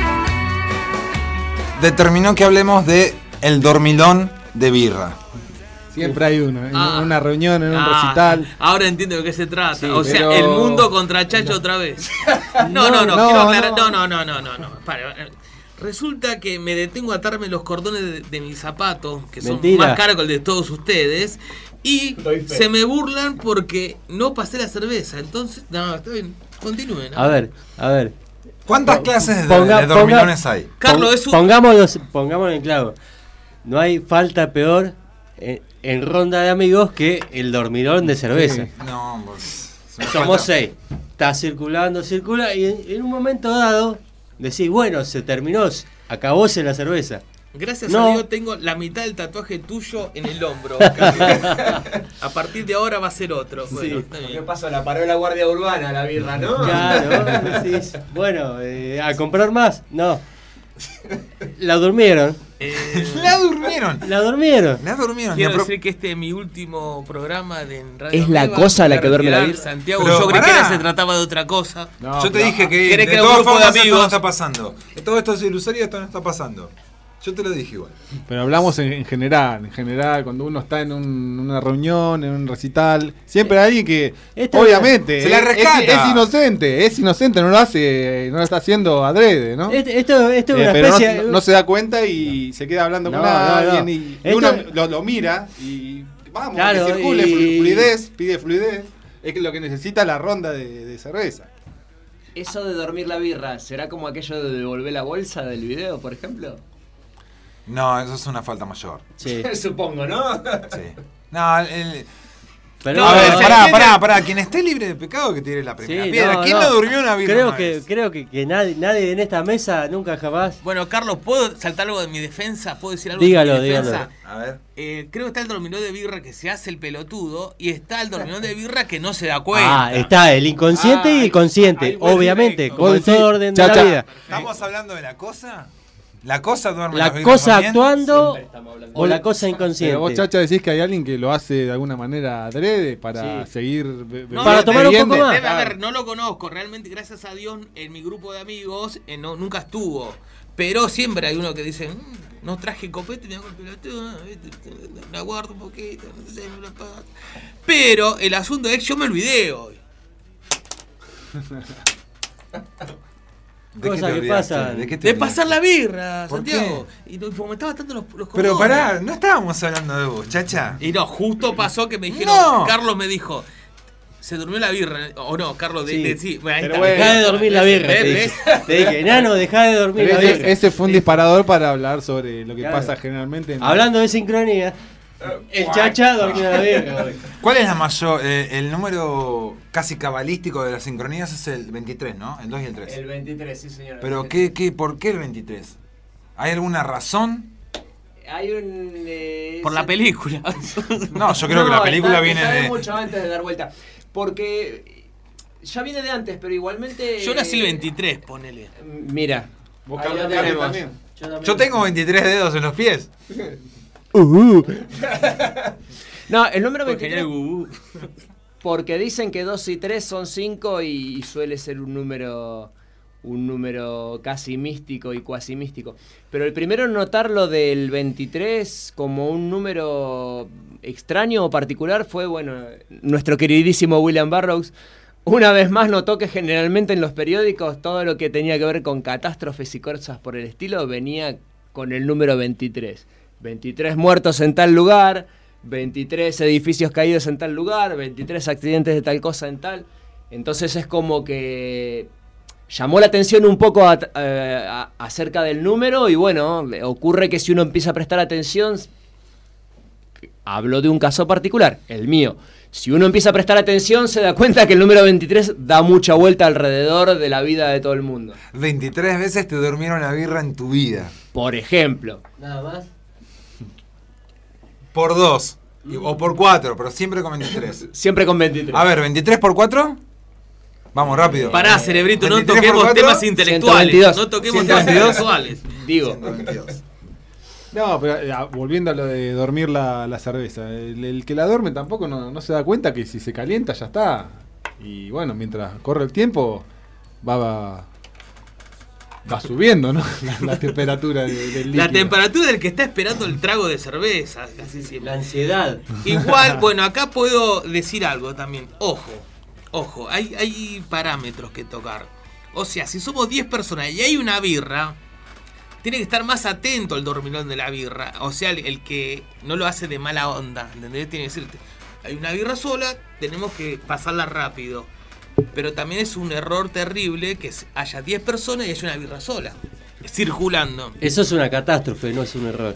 Speaker 7: determinó que hablemos de el dormilón de birra.
Speaker 9: Siempre hay uno, en
Speaker 8: Ah.
Speaker 9: una reunión, en un
Speaker 8: Ah,
Speaker 9: recital.
Speaker 8: ahora entiendo de qué se trata.
Speaker 9: Sí,
Speaker 8: o sea,
Speaker 9: pero-
Speaker 8: el mundo contra Chacho otra vez. No, no, no,
Speaker 9: No,
Speaker 8: quiero
Speaker 9: no,
Speaker 8: aclarar. No,
Speaker 9: no.
Speaker 8: no, no, no, no. no. Para, eh, resulta que me detengo a atarme los cordones de, de mis zapatos, que son
Speaker 11: Mentira.
Speaker 8: más caros que el de todos ustedes, y
Speaker 10: Doy fe.
Speaker 8: se me burlan porque no pasé la cerveza. Entonces, no, está bien. Continúen.
Speaker 11: A ver, a ver.
Speaker 7: ¿Cuántas clases de,
Speaker 11: Ponga-
Speaker 7: de dormilones
Speaker 11: ponga-
Speaker 7: hay?
Speaker 8: Carlos,
Speaker 11: Pon-
Speaker 8: es un...
Speaker 11: Pongámoslo, pongámoslo en claro. No hay falta peor en, en ronda de amigos que el dormilón de cerveza.
Speaker 9: Sí.
Speaker 7: No, pues, se me
Speaker 11: Somos
Speaker 7: falta-
Speaker 11: seis. Está circulando, circula y en, en un momento dado decís, bueno, se terminó, acabóse la cerveza.
Speaker 8: Gracias
Speaker 11: No.
Speaker 8: a Dios tengo la mitad del tatuaje tuyo en el hombro. Carlos. A partir de ahora va a ser otro. Bueno, está bien.
Speaker 10: ¿Qué pasó? La paró la Guardia Urbana, la birra, ¿no?
Speaker 11: Claro, decís, bueno, eh, a comprar más. No. La durmieron.
Speaker 8: Eh,
Speaker 7: La durmieron.
Speaker 11: La durmieron.
Speaker 7: La durmieron.
Speaker 8: Quiero
Speaker 7: La pro-
Speaker 8: decir que este es mi último programa de en Radio
Speaker 10: Es la
Speaker 8: Ameba.
Speaker 10: cosa
Speaker 8: Me
Speaker 10: la
Speaker 8: voy
Speaker 10: que
Speaker 8: a
Speaker 10: duerme la
Speaker 8: retirar,
Speaker 10: birra.
Speaker 8: Santiago,
Speaker 7: Pero
Speaker 8: yo creí que
Speaker 7: pará.
Speaker 8: era- se trataba de otra cosa.
Speaker 9: No,
Speaker 7: Yo te
Speaker 9: pero-
Speaker 7: dije que
Speaker 8: ¿Querés
Speaker 7: de
Speaker 8: que haga un
Speaker 7: todas
Speaker 8: grupo de
Speaker 7: formas esto no
Speaker 8: amigos?
Speaker 7: está pasando. Todo esto es ilusorio, esto no está pasando. Yo te lo dije igual.
Speaker 9: Pero hablamos en, en general, en general, cuando uno está en un- una reunión, en un recital, siempre hay alguien que,
Speaker 11: Esta-
Speaker 9: obviamente,
Speaker 7: se la
Speaker 9: es,
Speaker 7: rescata.
Speaker 9: es- es inocente, es inocente, no lo hace, no lo está haciendo adrede, ¿no?
Speaker 11: Este- Esto, esto es
Speaker 9: Eh,
Speaker 11: una
Speaker 9: pero no,
Speaker 11: especie.
Speaker 9: no se da cuenta y se queda hablando
Speaker 11: No,
Speaker 9: con
Speaker 11: no,
Speaker 9: alguien
Speaker 11: no.
Speaker 9: y, y
Speaker 11: Esto-
Speaker 9: uno lo, lo mira y vamos,
Speaker 11: Claro,
Speaker 9: que circule,
Speaker 11: y-
Speaker 9: flu- fluidez, pide fluidez, es que lo que necesita la ronda de, de cerveza.
Speaker 10: Eso de dormir la birra, ¿será como aquello de devolver la bolsa del video, por ejemplo?
Speaker 7: No, eso es una falta mayor.
Speaker 11: Sí.
Speaker 10: Supongo, ¿no?
Speaker 7: Sí. No, el...
Speaker 11: Pero-
Speaker 7: a ver,
Speaker 11: no,
Speaker 7: pará,
Speaker 11: no,
Speaker 7: pará, pará. Quien esté libre de pecado que tire la primera
Speaker 11: Sí,
Speaker 7: piedra.
Speaker 11: no,
Speaker 7: ¿Quién no,
Speaker 11: no.
Speaker 7: durmió una birra
Speaker 11: Creo
Speaker 7: una
Speaker 11: que,
Speaker 7: vez?
Speaker 11: creo que, que nadie, nadie en esta mesa nunca jamás.
Speaker 8: Bueno, Carlos, ¿puedo saltar algo de mi defensa? ¿Puedo decir algo
Speaker 11: Dígalo,
Speaker 8: de mi defensa?
Speaker 11: dígalo.
Speaker 7: A ver.
Speaker 8: Eh, creo que está el dormilón de birra que se hace el pelotudo y está el dormilón de birra que no se da cuenta.
Speaker 11: Ah, está el inconsciente
Speaker 8: Ah,
Speaker 11: y el consciente,
Speaker 8: ahí vuelve
Speaker 11: obviamente,
Speaker 8: directo.
Speaker 11: como en
Speaker 9: Vos decís,
Speaker 11: todo orden de
Speaker 9: chacha,
Speaker 11: la vida.
Speaker 7: ¿Estamos hablando de la cosa? ¿La cosa duerme
Speaker 11: La
Speaker 7: las birras
Speaker 11: cosa
Speaker 7: también?
Speaker 11: actuando
Speaker 10: Siempre estamos hablando
Speaker 11: o
Speaker 10: de
Speaker 11: la
Speaker 10: eso.
Speaker 11: cosa inconsciente.
Speaker 9: Pero vos, Chacha, decís que hay alguien que lo hace de alguna manera adrede para
Speaker 11: Sí.
Speaker 9: seguir be-
Speaker 8: No,
Speaker 11: Para
Speaker 8: no,
Speaker 11: tomar un
Speaker 9: bebiendo.
Speaker 11: poco más.
Speaker 8: Debe haber, no lo conozco, realmente gracias a Dios en mi grupo de amigos eh, no, nunca estuvo. Pero siempre hay uno que dice, "Mm, no traje copete, me hago el pelotudo, ¿viste? La guardo un poquito, no sé, no la pago". Pero el asunto es, yo me olvidé hoy.
Speaker 7: ¿De qué
Speaker 11: Cosa
Speaker 7: te
Speaker 11: que
Speaker 7: olvidaste?
Speaker 11: pasa.
Speaker 7: ¿De qué te
Speaker 8: De
Speaker 7: olvidaste?
Speaker 8: pasar la birra,
Speaker 7: ¿Por
Speaker 8: Santiago. Y no, y fomentaba tanto los, los
Speaker 7: Pero
Speaker 8: cordones.
Speaker 7: pará, no estábamos hablando de vos, chacha.
Speaker 8: Y no, justo pasó que me dijeron,
Speaker 7: No.
Speaker 8: Carlos me dijo, se durmió la birra, o no, Carlos, de,
Speaker 11: Sí.
Speaker 8: de- sí, bueno, ahí
Speaker 9: Pero
Speaker 8: está.
Speaker 9: bueno.
Speaker 11: Dejá de dormir la birra.
Speaker 8: ¿Ves?
Speaker 11: Te
Speaker 8: ¿Ves?
Speaker 11: dije, Te dije, enano, dejá de dormir
Speaker 9: Pero
Speaker 11: la
Speaker 9: ese,
Speaker 11: birra.
Speaker 9: ese fue un disparador para hablar sobre lo que
Speaker 11: Claro.
Speaker 9: pasa generalmente en
Speaker 11: Hablando de sincronía, el chacha dormía la birra. hoy.
Speaker 7: ¿Cuál es la mayor, eh, el número casi cabalístico de las sincronías es el veintitrés, ¿no? El dos y el tres.
Speaker 10: El veintitrés, sí, señor.
Speaker 7: Pero ¿qué, qué, ¿por qué el veintitrés? ¿Hay alguna razón?
Speaker 10: Hay un... eh,
Speaker 8: Por la
Speaker 10: se-
Speaker 8: película.
Speaker 7: No, yo creo que la
Speaker 10: No,
Speaker 7: película
Speaker 10: está-
Speaker 7: viene
Speaker 10: está
Speaker 7: de...
Speaker 10: mucho antes de dar vuelta. Porque ya viene de antes, pero igualmente...
Speaker 8: Yo nací el veintitrés, ponele.
Speaker 10: Mira,
Speaker 9: Vos,
Speaker 10: ahí lo
Speaker 9: Carlos,
Speaker 10: tenemos.
Speaker 9: también.
Speaker 7: Yo tengo veintitrés dedos en los pies.
Speaker 11: Uh,
Speaker 10: No, el número
Speaker 8: Porque
Speaker 10: veintitrés...
Speaker 8: genial, Gubú.
Speaker 10: Porque dicen que dos y tres son cinco y suele ser un número un número casi místico y cuasi místico. Pero el primero en notar lo del veintitrés como un número extraño o particular fue, bueno, nuestro queridísimo William Burroughs. Una vez más notó que generalmente en los periódicos todo lo que tenía que ver con catástrofes y cosas por el estilo venía con el número veintitrés. veintitrés muertos en tal lugar, veintitrés edificios caídos en tal lugar, veintitrés accidentes de tal cosa en tal. Entonces es como que llamó la atención un poco a- a- a- acerca del número y bueno, ocurre que si uno empieza a prestar atención, hablo de un caso particular, el mío. Si uno empieza a prestar atención se da cuenta que el número veintitrés da mucha vuelta alrededor de la vida de todo el mundo.
Speaker 7: veintitrés veces te durmieron la birra en tu vida.
Speaker 10: Por ejemplo.
Speaker 11: Nada más.
Speaker 7: Por dos. Y- O por cuatro, pero siempre con veintitrés.
Speaker 10: Siempre con veintitrés.
Speaker 7: A ver, ¿veintitrés por cuatro? Vamos, rápido.
Speaker 8: Pará, cerebrito, no
Speaker 7: veintitrés por
Speaker 8: toquemos
Speaker 7: cuatro,
Speaker 8: temas intelectuales.
Speaker 10: ciento veintidós.
Speaker 8: No toquemos temas
Speaker 7: ciento veintidós.
Speaker 8: intelectuales.
Speaker 10: Digo.
Speaker 7: ciento veintidós.
Speaker 9: No, pero eh, volviendo a lo de dormir la, la cerveza, el, el que la duerme tampoco no, no se da cuenta que si se calienta ya está. Y bueno, mientras corre el tiempo va va, va subiendo, ¿no? La, la temperatura de- del líquido.
Speaker 8: La temperatura del que está esperando el trago de cerveza, casi siempre.
Speaker 11: La ansiedad.
Speaker 8: Igual, bueno, acá puedo decir algo también. Ojo, ojo, hay, hay parámetros que tocar. O sea, si somos diez personas y hay una birra, tiene que estar más atento al dormilón de la birra. O sea, el, el que no lo hace de mala onda, ¿entendés? Tiene que decirte, hay una birra sola, tenemos que pasarla rápido. Pero también es un error terrible que haya diez personas y haya una birra sola, circulando.
Speaker 11: Eso es una catástrofe, no es un error.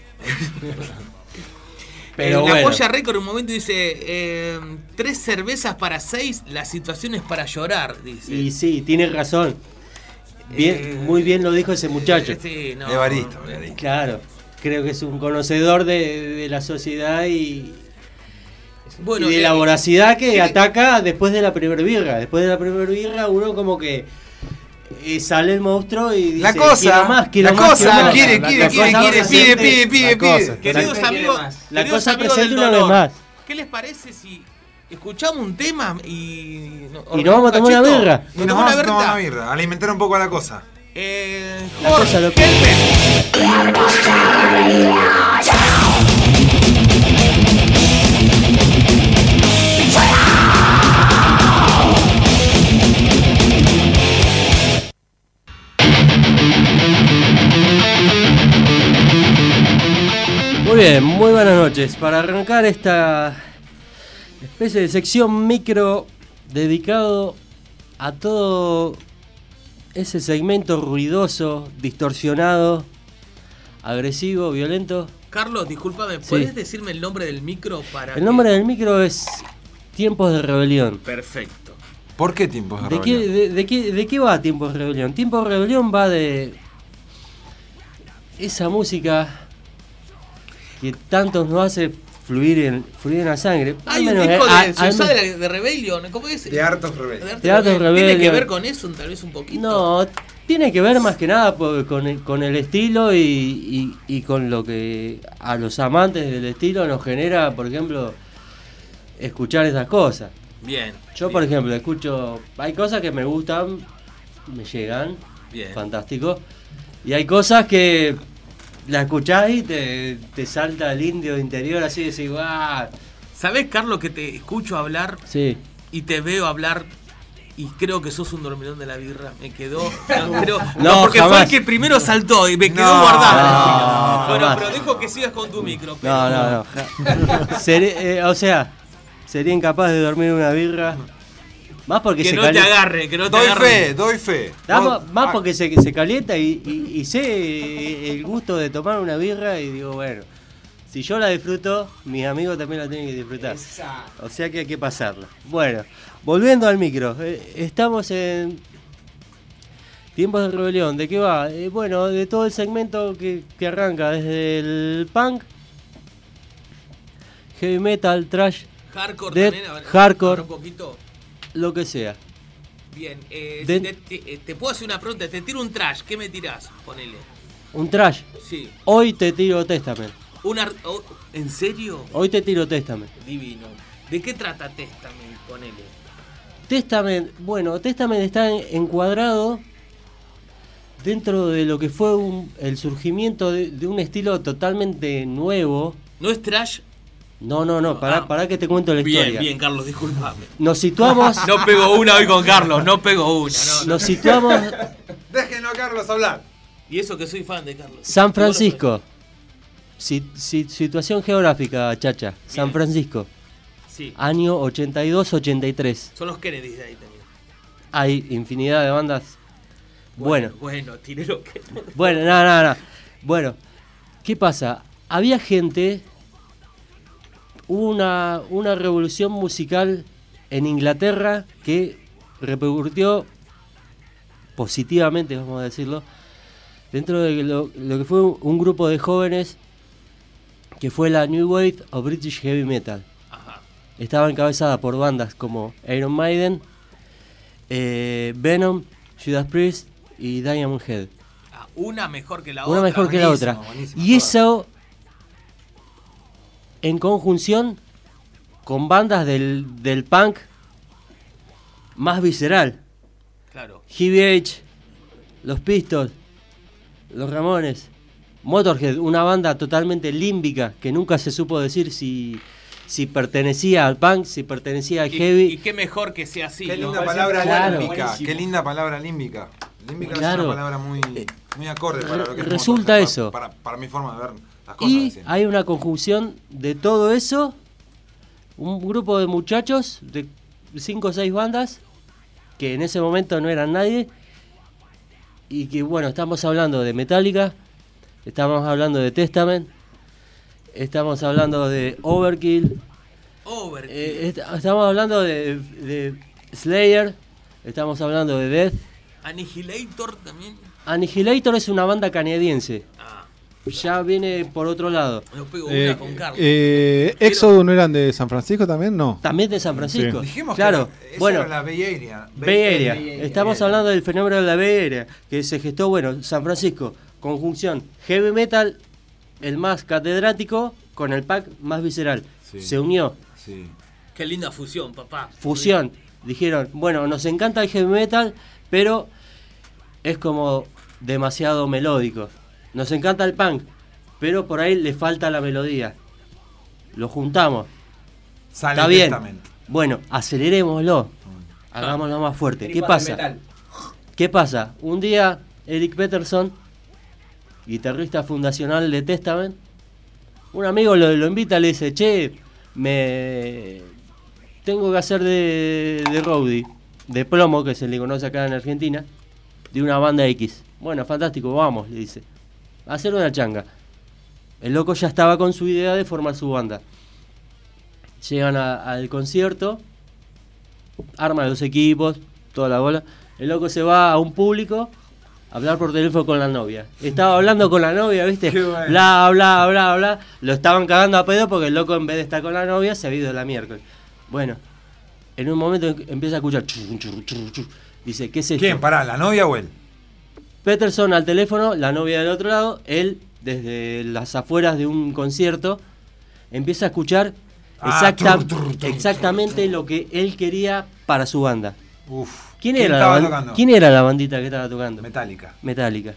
Speaker 11: Pero
Speaker 8: en la
Speaker 11: bueno.
Speaker 8: Polla Record en un momento dice, eh, tres cervezas para seis, la situación es para llorar, dice.
Speaker 11: Y sí, tiene razón. Bien,
Speaker 8: Eh,
Speaker 11: muy bien lo dijo ese muchacho.
Speaker 8: Sí, no.
Speaker 7: Evaristo, Evaristo.
Speaker 11: Claro, creo que es un conocedor de, de la sociedad y,
Speaker 8: Bueno,
Speaker 11: y de
Speaker 8: eh,
Speaker 11: la voracidad que
Speaker 8: ¿qué-
Speaker 11: ataca después de la primera birra. Después de la primera birra uno como que eh, sale el monstruo y dice,
Speaker 7: La cosa,
Speaker 11: quiero más, quiero
Speaker 7: la
Speaker 11: más,
Speaker 7: cosa,
Speaker 11: quiero más".
Speaker 7: quiere,
Speaker 11: La
Speaker 7: quiere,
Speaker 11: cosa
Speaker 7: quiere, quiere,
Speaker 11: presente-
Speaker 7: pide, pide, pide,
Speaker 9: la cosa.
Speaker 7: pide.
Speaker 8: Queridos
Speaker 10: Siempre
Speaker 8: amigos,
Speaker 10: quiere más.
Speaker 11: La
Speaker 8: queridos
Speaker 11: cosa
Speaker 8: amigos
Speaker 11: presente
Speaker 8: del
Speaker 11: una vez
Speaker 8: dolor,
Speaker 11: más.
Speaker 8: ¿qué les parece si escuchamos un tema y...
Speaker 11: Y nos vamos a tomar una
Speaker 8: cachito?
Speaker 11: birra.
Speaker 7: Y nos vamos a tomar una birra, alimentar un poco a la cosa.
Speaker 8: Eh,
Speaker 11: La
Speaker 8: Jorge,
Speaker 11: cosa, loco.
Speaker 8: Kelpe.
Speaker 11: Muy bien, muy buenas noches. Para arrancar esta especie de sección micro dedicado a todo ese segmento ruidoso, distorsionado, agresivo, violento.
Speaker 8: Carlos, discúlpame, ¿puedes
Speaker 11: Sí.
Speaker 8: decirme el nombre del micro para
Speaker 11: El nombre del micro es Tiempos de Rebelión.
Speaker 8: Perfecto.
Speaker 7: ¿Por qué Tiempos de
Speaker 11: ¿De qué,
Speaker 7: Rebelión?
Speaker 11: de, de qué, ¿De qué va Tiempos de Rebelión? Tiempos de Rebelión va de esa música que tantos nos hace fluir en, fluir en la sangre.
Speaker 8: Hay
Speaker 11: Al
Speaker 8: un
Speaker 11: menos,
Speaker 8: disco
Speaker 11: eh,
Speaker 8: de
Speaker 11: a-
Speaker 8: Ciudad
Speaker 11: al-
Speaker 8: de, de Rebellion, ¿cómo es?
Speaker 7: De Art of Rebellion.
Speaker 8: De Art of
Speaker 11: De Art of
Speaker 8: Rebellion. ¿Tiene que
Speaker 11: Rebellion.
Speaker 8: ver con eso, tal vez un poquito?
Speaker 11: No, tiene que ver más que nada por- con, el, con el estilo y, y- y con lo que a los amantes del estilo nos genera, por ejemplo, escuchar esas cosas.
Speaker 8: Bien.
Speaker 11: Yo,
Speaker 8: bien.
Speaker 11: por ejemplo, escucho. Hay cosas que me gustan, me llegan,
Speaker 8: Bien.
Speaker 11: fantástico. Y hay cosas que la escuchás y te, te salta el indio interior así de decir, ¡guau!
Speaker 8: ¿Sabés, Carlos, que te escucho hablar
Speaker 11: Sí.
Speaker 8: y te veo hablar y creo que sos un dormilón de la birra? Me quedó. No, creo- no,
Speaker 11: No,
Speaker 8: porque fue
Speaker 11: jamás.
Speaker 8: el que primero saltó y me quedó
Speaker 11: No,
Speaker 8: guardado.
Speaker 11: no,
Speaker 8: bueno,
Speaker 11: jamás.
Speaker 8: pero dejo que sigas con tu micro. pero-
Speaker 11: No, no, no. ja- Seré- eh, o sea, sería incapaz de dormir una birra. Más porque
Speaker 8: Que
Speaker 11: se
Speaker 8: no te
Speaker 11: calienta.
Speaker 8: agarre, que no te
Speaker 7: Doy
Speaker 8: agarre.
Speaker 7: fe, doy fe.
Speaker 11: Da-
Speaker 7: No-
Speaker 11: más
Speaker 7: ah,
Speaker 11: porque se, se calienta y, y- y sé el gusto de tomar una birra y digo, bueno, si yo la disfruto, mis amigos también la tienen que disfrutar. O sea que hay que pasarla. Bueno, volviendo al micro, eh, estamos en Tiempos de Rebelión. ¿De qué va? Eh, bueno, de todo el segmento que, que arranca desde el punk, heavy metal, trash,
Speaker 8: Hardcore
Speaker 11: death,
Speaker 8: también. a ver,
Speaker 11: hardcore,
Speaker 8: un poquito.
Speaker 11: lo que sea.
Speaker 8: Bien, eh,
Speaker 11: De-
Speaker 8: si te, te- eh, te puedo hacer una pregunta. Te tiro un trash, ¿qué me tirás? Ponele.
Speaker 11: Un trash.
Speaker 8: Sí.
Speaker 11: Hoy te tiro Testament.
Speaker 8: Una, oh, ¿En serio?
Speaker 11: Hoy te tiro Testament.
Speaker 8: Divino. ¿De qué trata Testament? Ponele.
Speaker 11: Testament, bueno, Testament está en- encuadrado dentro de lo que fue un- el surgimiento de, de un estilo totalmente nuevo.
Speaker 8: ¿No es trash?
Speaker 11: No, no, no, pará, pará que te cuento la
Speaker 8: Bien,
Speaker 11: historia.
Speaker 8: bien, Carlos, disculpame.
Speaker 11: Nos situamos.
Speaker 8: No pego una hoy con Carlos, no pego una. No, no.
Speaker 11: Nos situamos
Speaker 7: Déjenlo a Carlos hablar.
Speaker 8: Y eso que soy fan de Carlos.
Speaker 11: San Francisco. Si- si- situación geográfica, chacha. San Francisco.
Speaker 8: Sí.
Speaker 11: Año ochenta y dos ochenta y tres.
Speaker 8: Son los Kennedys de ahí también.
Speaker 11: Hay infinidad de bandas. Bueno.
Speaker 8: Bueno, tiré lo que.
Speaker 11: Bueno, no, no, no. Bueno, ¿qué pasa? Había gente, hubo una, una revolución musical en Inglaterra que repercutió positivamente, vamos a decirlo, dentro de lo, lo que fue un, un grupo de jóvenes que fue la New Wave of British Heavy Metal.
Speaker 8: Ajá.
Speaker 11: Estaba encabezada por bandas como Iron Maiden, eh, Venom, Judas Priest y Diamond Head.
Speaker 8: Ah, una mejor que la
Speaker 11: Una
Speaker 8: otra.
Speaker 11: mejor que la
Speaker 7: buenísimo,
Speaker 11: otra.
Speaker 7: buenísimo,
Speaker 11: Y eso en conjunción con bandas del, del punk más visceral.
Speaker 8: Claro.
Speaker 11: Heavy Age, Los Pistols, Los Ramones, Motorhead, una banda totalmente límbica que nunca se supo decir si, si pertenecía al punk, si pertenecía al
Speaker 8: Y,
Speaker 11: heavy.
Speaker 8: y qué mejor que sea así.
Speaker 7: Qué
Speaker 8: ¿no?
Speaker 7: linda palabra
Speaker 11: Claro.
Speaker 7: límbica.
Speaker 11: Buenísimo.
Speaker 7: Qué linda palabra límbica. Límbica
Speaker 11: Claro.
Speaker 7: es una palabra muy, muy acorde para lo que es
Speaker 11: Resulta
Speaker 7: Motorhead,
Speaker 11: eso.
Speaker 7: Para, para, para mi forma de ver las cosas.
Speaker 11: Y
Speaker 7: decir.
Speaker 11: hay una conjunción de todo eso, un grupo de muchachos de cinco o seis bandas que en ese momento no eran nadie y que bueno, estamos hablando de Metallica, estamos hablando de Testament, estamos hablando de Overkill,
Speaker 8: Overkill.
Speaker 11: eh, est- estamos hablando de, de Slayer, estamos hablando de Death.
Speaker 8: Annihilator también.
Speaker 11: Annihilator es una banda canadiense.
Speaker 8: Ah,
Speaker 11: Ya viene por otro lado.
Speaker 8: no pego
Speaker 9: Eh,
Speaker 8: una con Carlos.
Speaker 9: eh,
Speaker 8: Quiero-
Speaker 9: ¿Éxodo no eran de San Francisco también? No.
Speaker 11: También de San Francisco.
Speaker 9: Sí.
Speaker 7: Dijimos
Speaker 11: Claro.
Speaker 7: que era, esa
Speaker 11: Bueno,
Speaker 7: era la Bay Area.
Speaker 11: Bay Area. Estamos hablando del fenómeno de la Bay Area, que se gestó, bueno, San Francisco, conjunción heavy metal, el más catedrático, con el pack más visceral.
Speaker 7: Sí.
Speaker 11: Se unió,
Speaker 7: Sí.
Speaker 8: Qué linda fusión, papá.
Speaker 11: fusión. Dijeron, bueno, nos encanta el heavy metal, pero es como demasiado melódico. nos encanta el punk, pero por ahí le falta la melodía. Lo juntamos.
Speaker 7: Sale
Speaker 11: Está bien.
Speaker 7: Testament.
Speaker 11: Bueno, acelerémoslo. Hagámoslo más fuerte. ¿Qué pasa? ¿Qué pasa? Un día, Eric Peterson, guitarrista fundacional de Testament, un amigo lo, lo invita, le dice, che, me tengo que hacer de, de roadie, de plomo, que se le conoce acá en Argentina, de una banda X. Bueno, fantástico, vamos, le dice. A hacer una changa. El loco ya estaba con su idea de formar su banda. Llegan a, al concierto, arma los equipos, toda la bola. El loco se va a un público a hablar por teléfono con la novia. Estaba hablando con la novia, ¿viste? Bueno. Bla, bla, bla, bla. Lo estaban cagando a pedo porque el loco, en vez de estar con la novia, se había ido la miércoles. Bueno, en un momento empieza a escuchar. Chur, chur, chur, chur. Dice, ¿qué es esto?
Speaker 7: ¿Quién? Pará, ¿la novia o él?
Speaker 11: Peterson al teléfono, la novia del otro lado. Él, desde las afueras de un concierto, empieza a escuchar exacta, ah, trur, trur, trur, exactamente trur, trur. lo que él quería para su banda.
Speaker 7: Uf.
Speaker 11: ¿Quién,
Speaker 7: ¿Quién,
Speaker 11: era
Speaker 7: estaba
Speaker 11: la
Speaker 7: tocando?
Speaker 11: ¿Quién era la bandita que estaba tocando?
Speaker 7: Metallica.
Speaker 11: Metallica.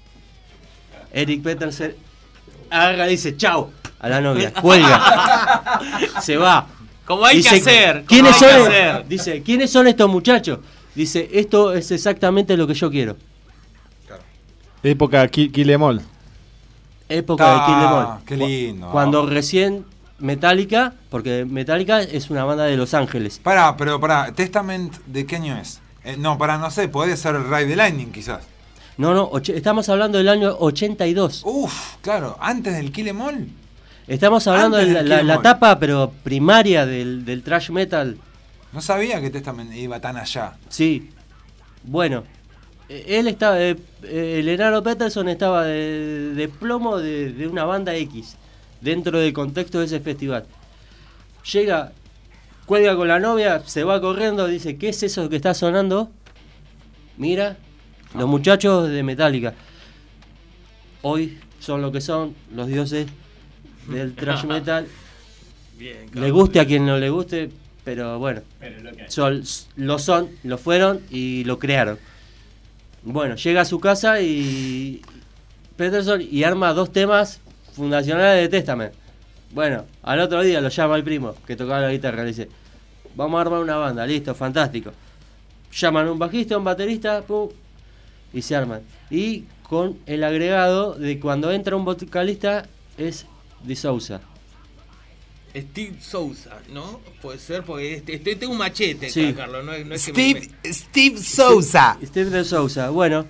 Speaker 11: Eric Peterson agarra y dice chau a la novia, cuelga, se va.
Speaker 8: Como hay
Speaker 11: dice,
Speaker 8: que hacer.
Speaker 11: ¿quiénes
Speaker 8: hay
Speaker 11: son?
Speaker 8: que hacer?
Speaker 11: Dice, ¿quiénes son estos muchachos? Dice, esto es exactamente lo que yo quiero.
Speaker 9: Claro. Época Ki- Kill Em All.
Speaker 11: Época
Speaker 7: ah,
Speaker 11: de Kill Em All.
Speaker 7: Qué lindo.
Speaker 11: Cuando recién Metallica, porque Metallica es una banda de Los Ángeles.
Speaker 7: Pará, pero pará, Testament, ¿de qué año es? Eh, no, pará, no sé, puede ser el Ride the Lightning quizás.
Speaker 11: No, no, och- estamos hablando del año ochenta y dos.
Speaker 7: Uf, claro, antes del Kill Em All.
Speaker 11: Estamos hablando
Speaker 7: Antes
Speaker 11: de la,
Speaker 7: del
Speaker 11: la,
Speaker 7: Kill Em
Speaker 11: la
Speaker 7: All.
Speaker 11: etapa, pero primaria del, del thrash metal.
Speaker 7: No sabía que Testament iba tan allá.
Speaker 11: Sí. Bueno, eh, él estaba, eh, eh, el enano Peterson estaba de, de plomo de, de una banda X, dentro del contexto de ese festival. Llega, cuelga con la novia, se va corriendo, dice, ¿qué es eso que está sonando? Mira, los muchachos de Metallica. Hoy son lo que son, los dioses del thrash metal.
Speaker 8: Bien,
Speaker 11: le guste a quien no le guste, pero bueno, pero lo, que son, lo son, lo fueron y lo crearon. Bueno, llega a su casa y Peterson y arma dos temas fundacionales de Testament. Bueno, al otro día lo llama el primo que tocaba la guitarra, le dice, vamos a armar una banda, listo, fantástico. Llaman a un bajista, un baterista, pum, y se arman. Y con el agregado de cuando entra un vocalista es de Sousa.
Speaker 8: Steve Sousa, ¿no? Puede ser, porque este, este, tengo un machete acá,
Speaker 11: Sí.
Speaker 8: Carlos. No, no es que
Speaker 1: Steve,
Speaker 8: me- me-
Speaker 1: Steve Sousa.
Speaker 11: Steve, Steve de Sousa, bueno.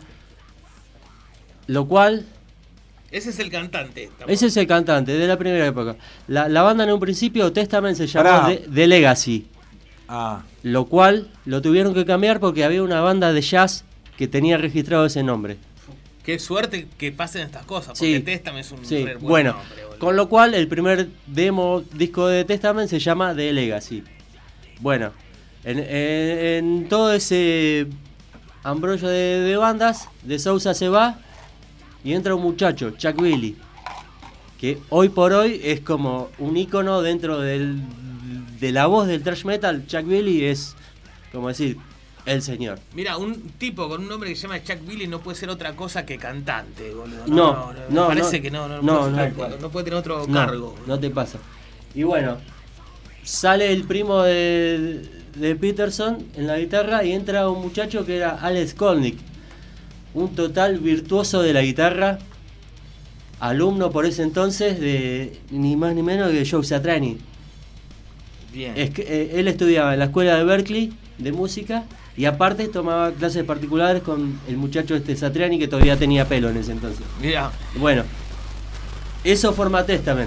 Speaker 11: Lo cual,
Speaker 8: Ese es el cantante. estamos-
Speaker 11: ese es el cantante de la primera época. La, la banda en un principio, Testament, se llamó
Speaker 7: Pará.
Speaker 11: The, The Legacy.
Speaker 7: Ah,
Speaker 11: Lo cual lo tuvieron que cambiar porque había una banda de jazz que tenía registrado ese nombre.
Speaker 8: Qué suerte que pasen estas cosas, porque
Speaker 11: Sí.
Speaker 8: Testament es un
Speaker 11: Sí,
Speaker 8: re buen
Speaker 11: bueno,
Speaker 8: nombre, boludo.
Speaker 11: con lo cual el primer demo disco de Testament se llama The Legacy. Bueno, en, en- en todo ese ambrollo de, de bandas, de Sousa se va y entra un muchacho, Chuck Billy, que hoy por hoy es como un ícono dentro del, de la voz del thrash metal. Chuck Billy es, como decir, el señor.
Speaker 8: Mira, un tipo con un nombre que se llama Chuck Billy no puede ser otra cosa que cantante, boludo.
Speaker 11: No,
Speaker 8: me
Speaker 11: no,
Speaker 8: parece
Speaker 11: no.
Speaker 8: que no, no,
Speaker 11: No,
Speaker 8: puede,
Speaker 11: no.
Speaker 8: ser otra- no puede tener otro
Speaker 11: No,
Speaker 8: cargo.
Speaker 11: no te pasa. Y bueno, sale el primo de, de Peterson en la guitarra y entra un muchacho que era Alex Kolnick, un total virtuoso de la guitarra, alumno por ese entonces de ni más ni menos que Joe Satriani.
Speaker 8: Bien.
Speaker 11: Es que, eh, él estudiaba en la escuela de Berkeley de música y aparte tomaba clases particulares con el muchacho este Satriani, que todavía tenía pelo en ese entonces.
Speaker 8: Mira,
Speaker 11: Bueno, eso forma Testament.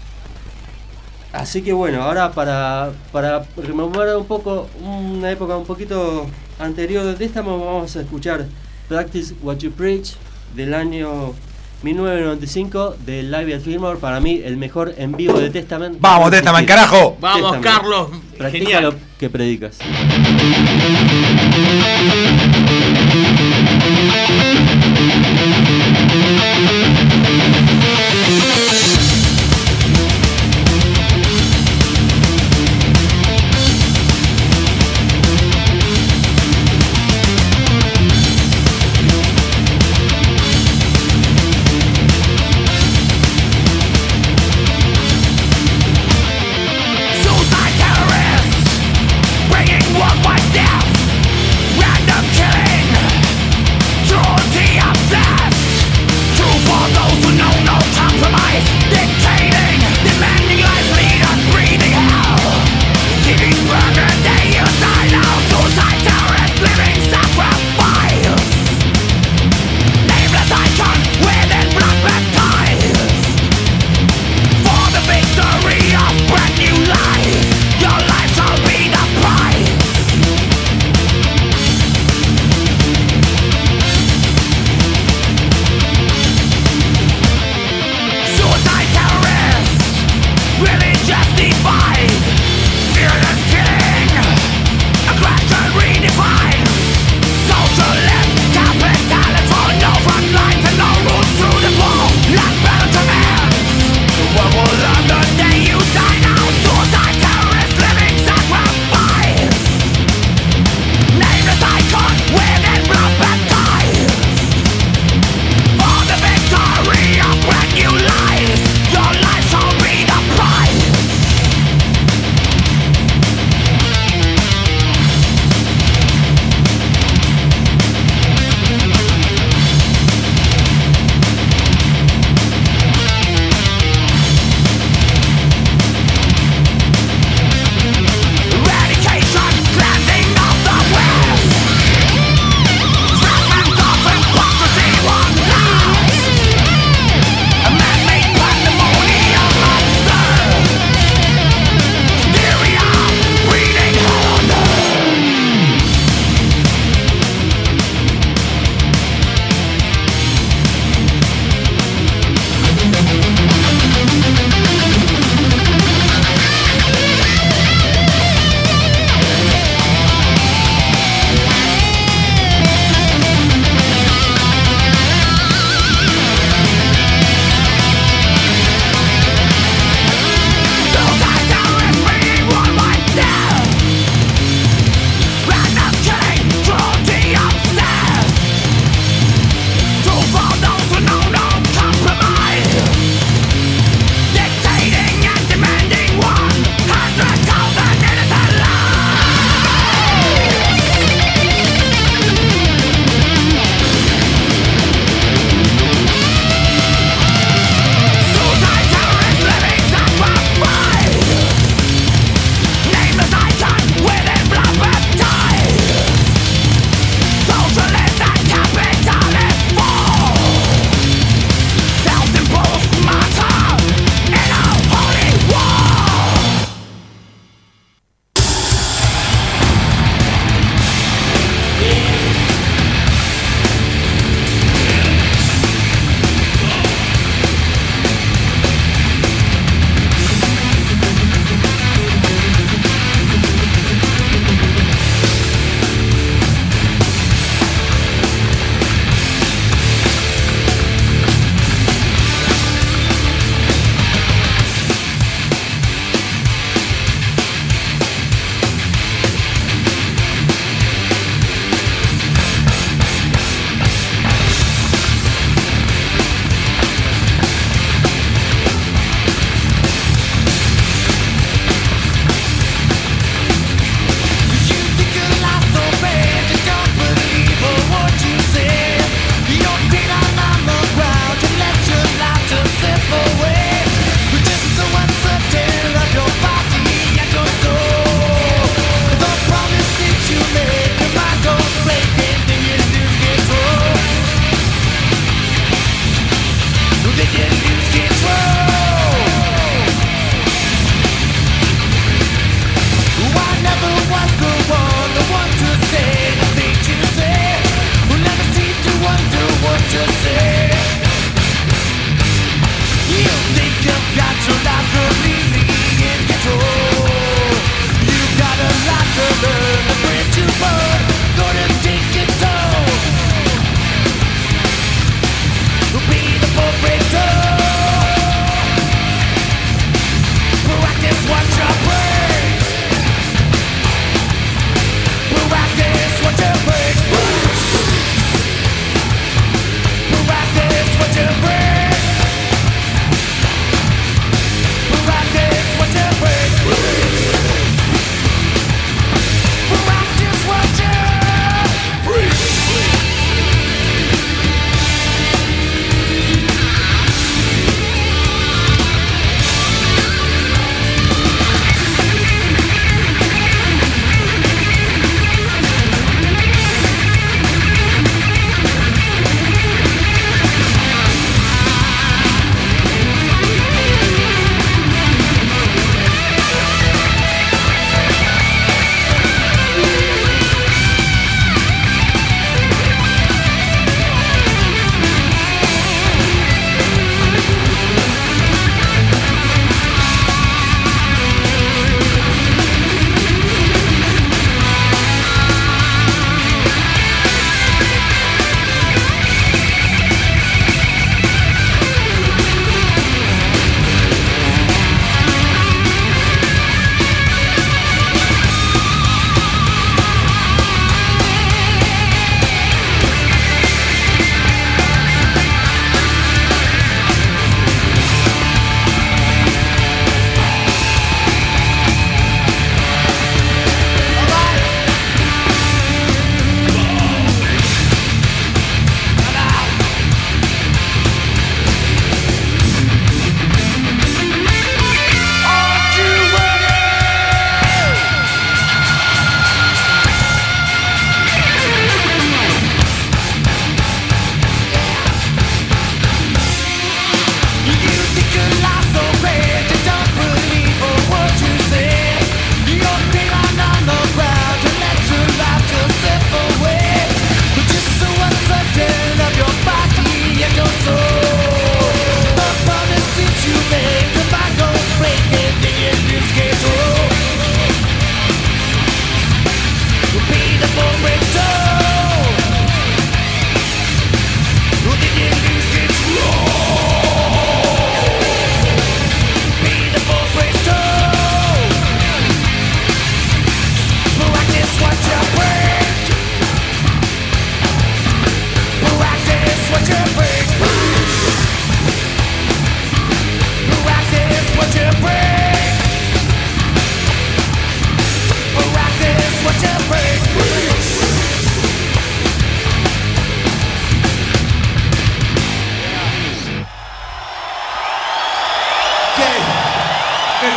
Speaker 11: Así que bueno, ahora para, para rememorar un poco una época un poquito anterior de Testament, vamos a escuchar Practice What You Preach del año mil novecientos noventa y cinco de Live at Fillmore. Para mí el mejor en vivo de Testament.
Speaker 7: ¡Vamos, Testament, carajo!
Speaker 8: vamos,
Speaker 11: Testament.
Speaker 8: Carlos.
Speaker 11: Practica
Speaker 8: Genial.
Speaker 11: lo que predicas.
Speaker 16: Thank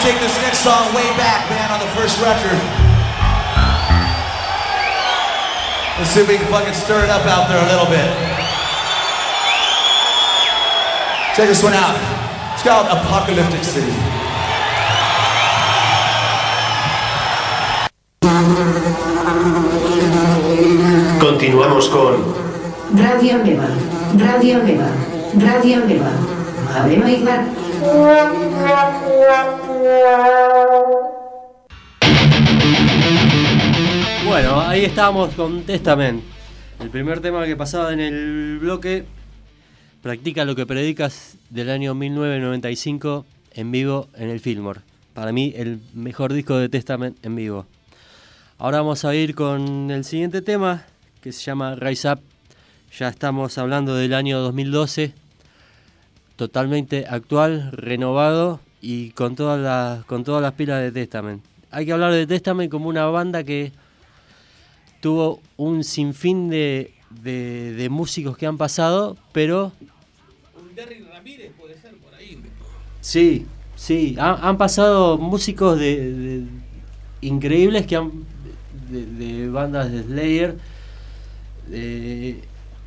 Speaker 16: take this next song way back, man, on the first record. Let's see if we can fucking stir it up out there a little bit. Check this one out. It's called Apocalyptic City.
Speaker 2: Continuamos con
Speaker 15: Radio Meva, Radio Meva, Radio Meva. Habema Iglar.
Speaker 11: Bueno, ahí estábamos con Testament. El primer tema que pasaba en el bloque, Practica lo que predicas, del año mil novecientos noventa y cinco, en vivo en el Fillmore. Para mí, el mejor disco de Testament en vivo. Ahora vamos a ir con el siguiente tema, que se llama Rise Up. Ya estamos hablando del año dos mil doce, totalmente actual, renovado y con todas las, con todas las pilas de Testament. Hay que hablar de Testament como una banda que tuvo un sinfín de, de, de músicos que han pasado, pero...
Speaker 8: Un Derry Ramírez puede ser por ahí.
Speaker 11: Sí, sí, han, han pasado músicos de, de, increíbles que han... De, de bandas de Slayer, de,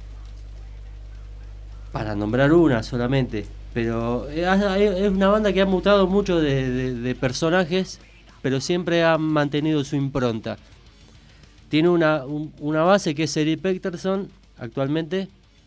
Speaker 11: para nombrar una solamente, pero es, es una banda que ha mutado mucho de, de, de personajes, pero siempre ha mantenido su impronta. Tiene una, un, una base que es Eric Peterson actualmente,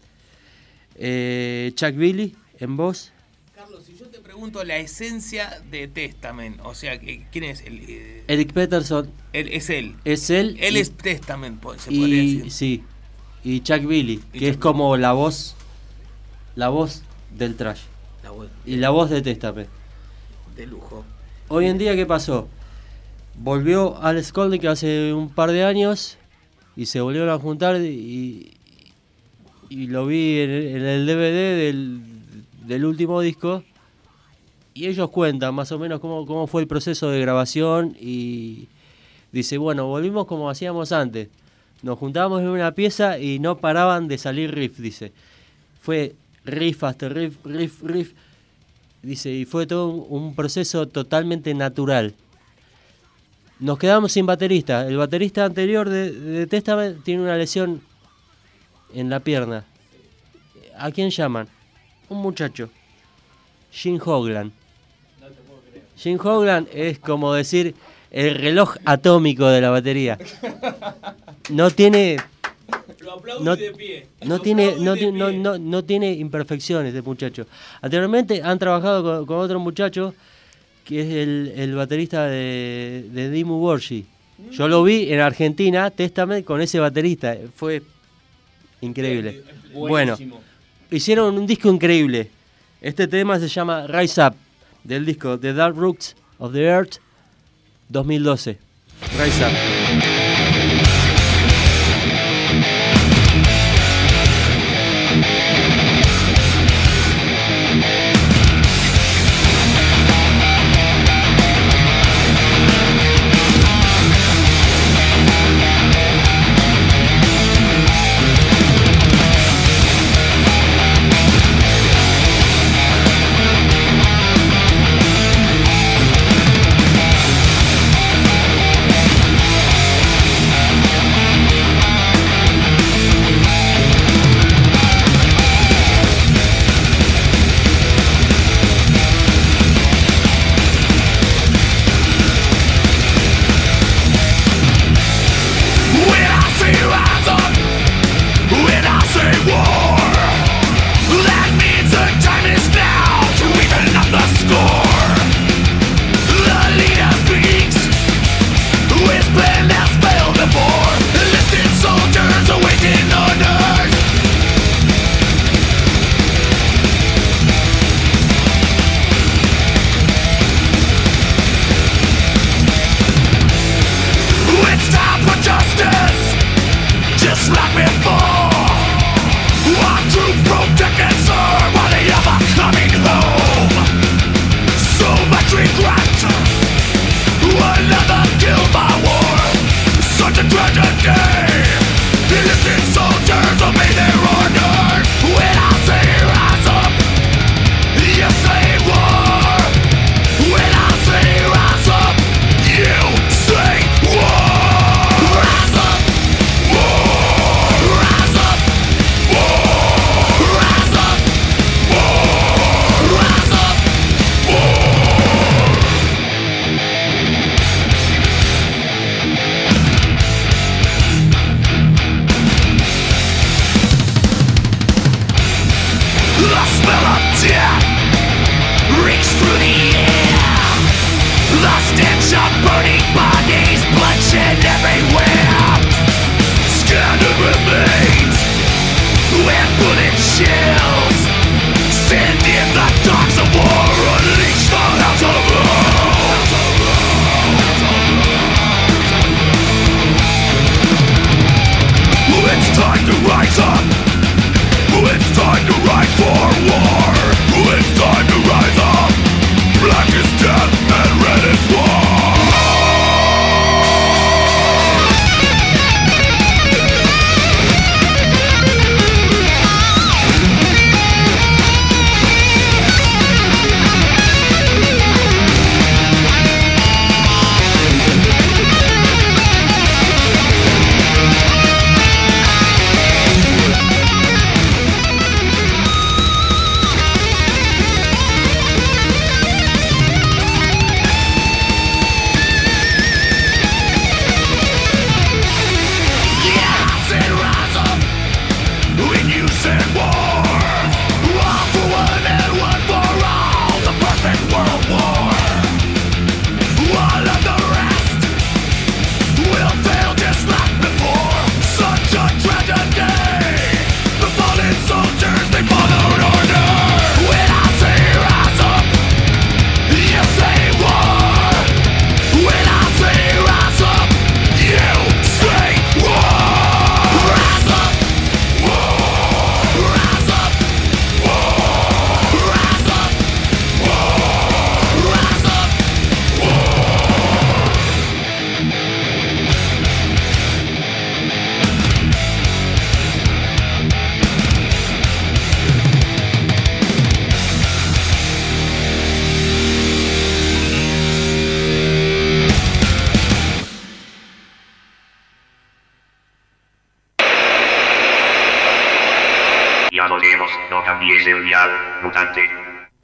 Speaker 11: eh, Chuck Billy en voz.
Speaker 8: Carlos, si yo te pregunto la esencia de Testament, o sea, ¿quién es el? Eh,
Speaker 11: Eric Peterson.
Speaker 8: Él, es él.
Speaker 11: Es él.
Speaker 8: Él
Speaker 11: y,
Speaker 8: es Testament, se
Speaker 11: y,
Speaker 8: podría decir.
Speaker 11: Sí. Y Chuck Billy,
Speaker 8: y
Speaker 11: que
Speaker 8: Chuck
Speaker 11: es como la voz, la voz del thrash.
Speaker 8: La voz.
Speaker 11: Y la voz de Testament.
Speaker 8: De lujo.
Speaker 11: Hoy en día, ¿qué pasó? Volvió Alex Colnick hace un par de años y se volvieron a juntar y, y lo vi en el, en el D V D del, del último disco. Y ellos cuentan más o menos cómo, cómo fue el proceso de grabación y dice, bueno, volvimos como hacíamos antes. Nos juntábamos en una pieza y no paraban de salir riff, dice. Fue riff hasta riff, riff, riff. Dice, y fue todo un, un proceso totalmente natural. Nos quedamos sin baterista. El baterista anterior de, de Testament tiene una lesión en la pierna. ¿A quién llaman? Un muchacho. Jim Hoglan. Jim Hoglan es como decir el reloj atómico de la batería. No tiene... No, no tiene no, no, no, no tiene imperfecciones de muchacho. Anteriormente han trabajado con, con otro muchacho que es el, el baterista de, de Dimmu Borgir. Yo lo vi en Argentina, Testament, con ese baterista. Fue increíble. Bueno, hicieron un disco increíble. Este tema se llama Rise Up, del disco The Dark Roots of the Earth dos mil doce. Rise Up.
Speaker 17: We'll be right back.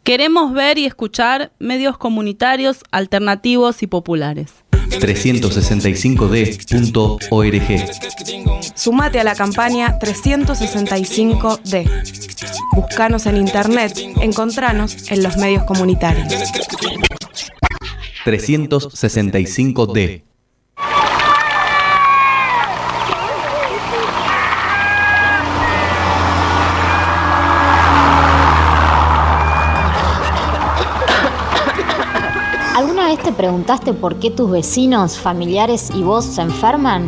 Speaker 17: Queremos ver y escuchar medios comunitarios, alternativos y populares.
Speaker 18: trescientos sesenta y cinco d punto org.
Speaker 19: Sumate a la campaña trescientos sesenta y cinco D. Búscanos en internet, encontranos en los medios comunitarios.
Speaker 18: trescientos sesenta y cinco D.
Speaker 20: ¿Alguna vez te preguntaste por qué tus vecinos, familiares y vos se enferman?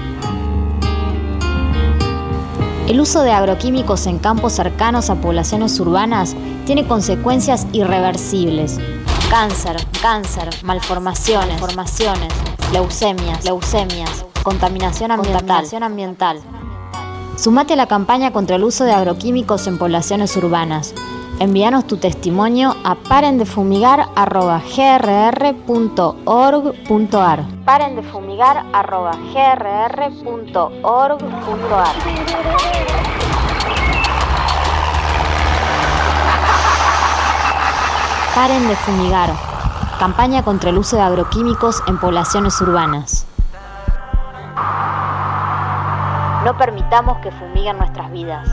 Speaker 20: El uso de agroquímicos en campos cercanos a poblaciones urbanas tiene consecuencias irreversibles. Cáncer, cáncer, malformaciones, formaciones, leucemias, leucemias, contaminación ambiental. Contaminación ambiental. Sumate a la campaña contra el uso de agroquímicos en poblaciones urbanas. Envíanos tu testimonio a parendefumigar arroba g r r punto org punto a r. parendefumigar arroba g r r punto org punto a r. Paren de fumigar. Campaña contra el uso de agroquímicos en poblaciones urbanas. No permitamos que fumiguen nuestras vidas.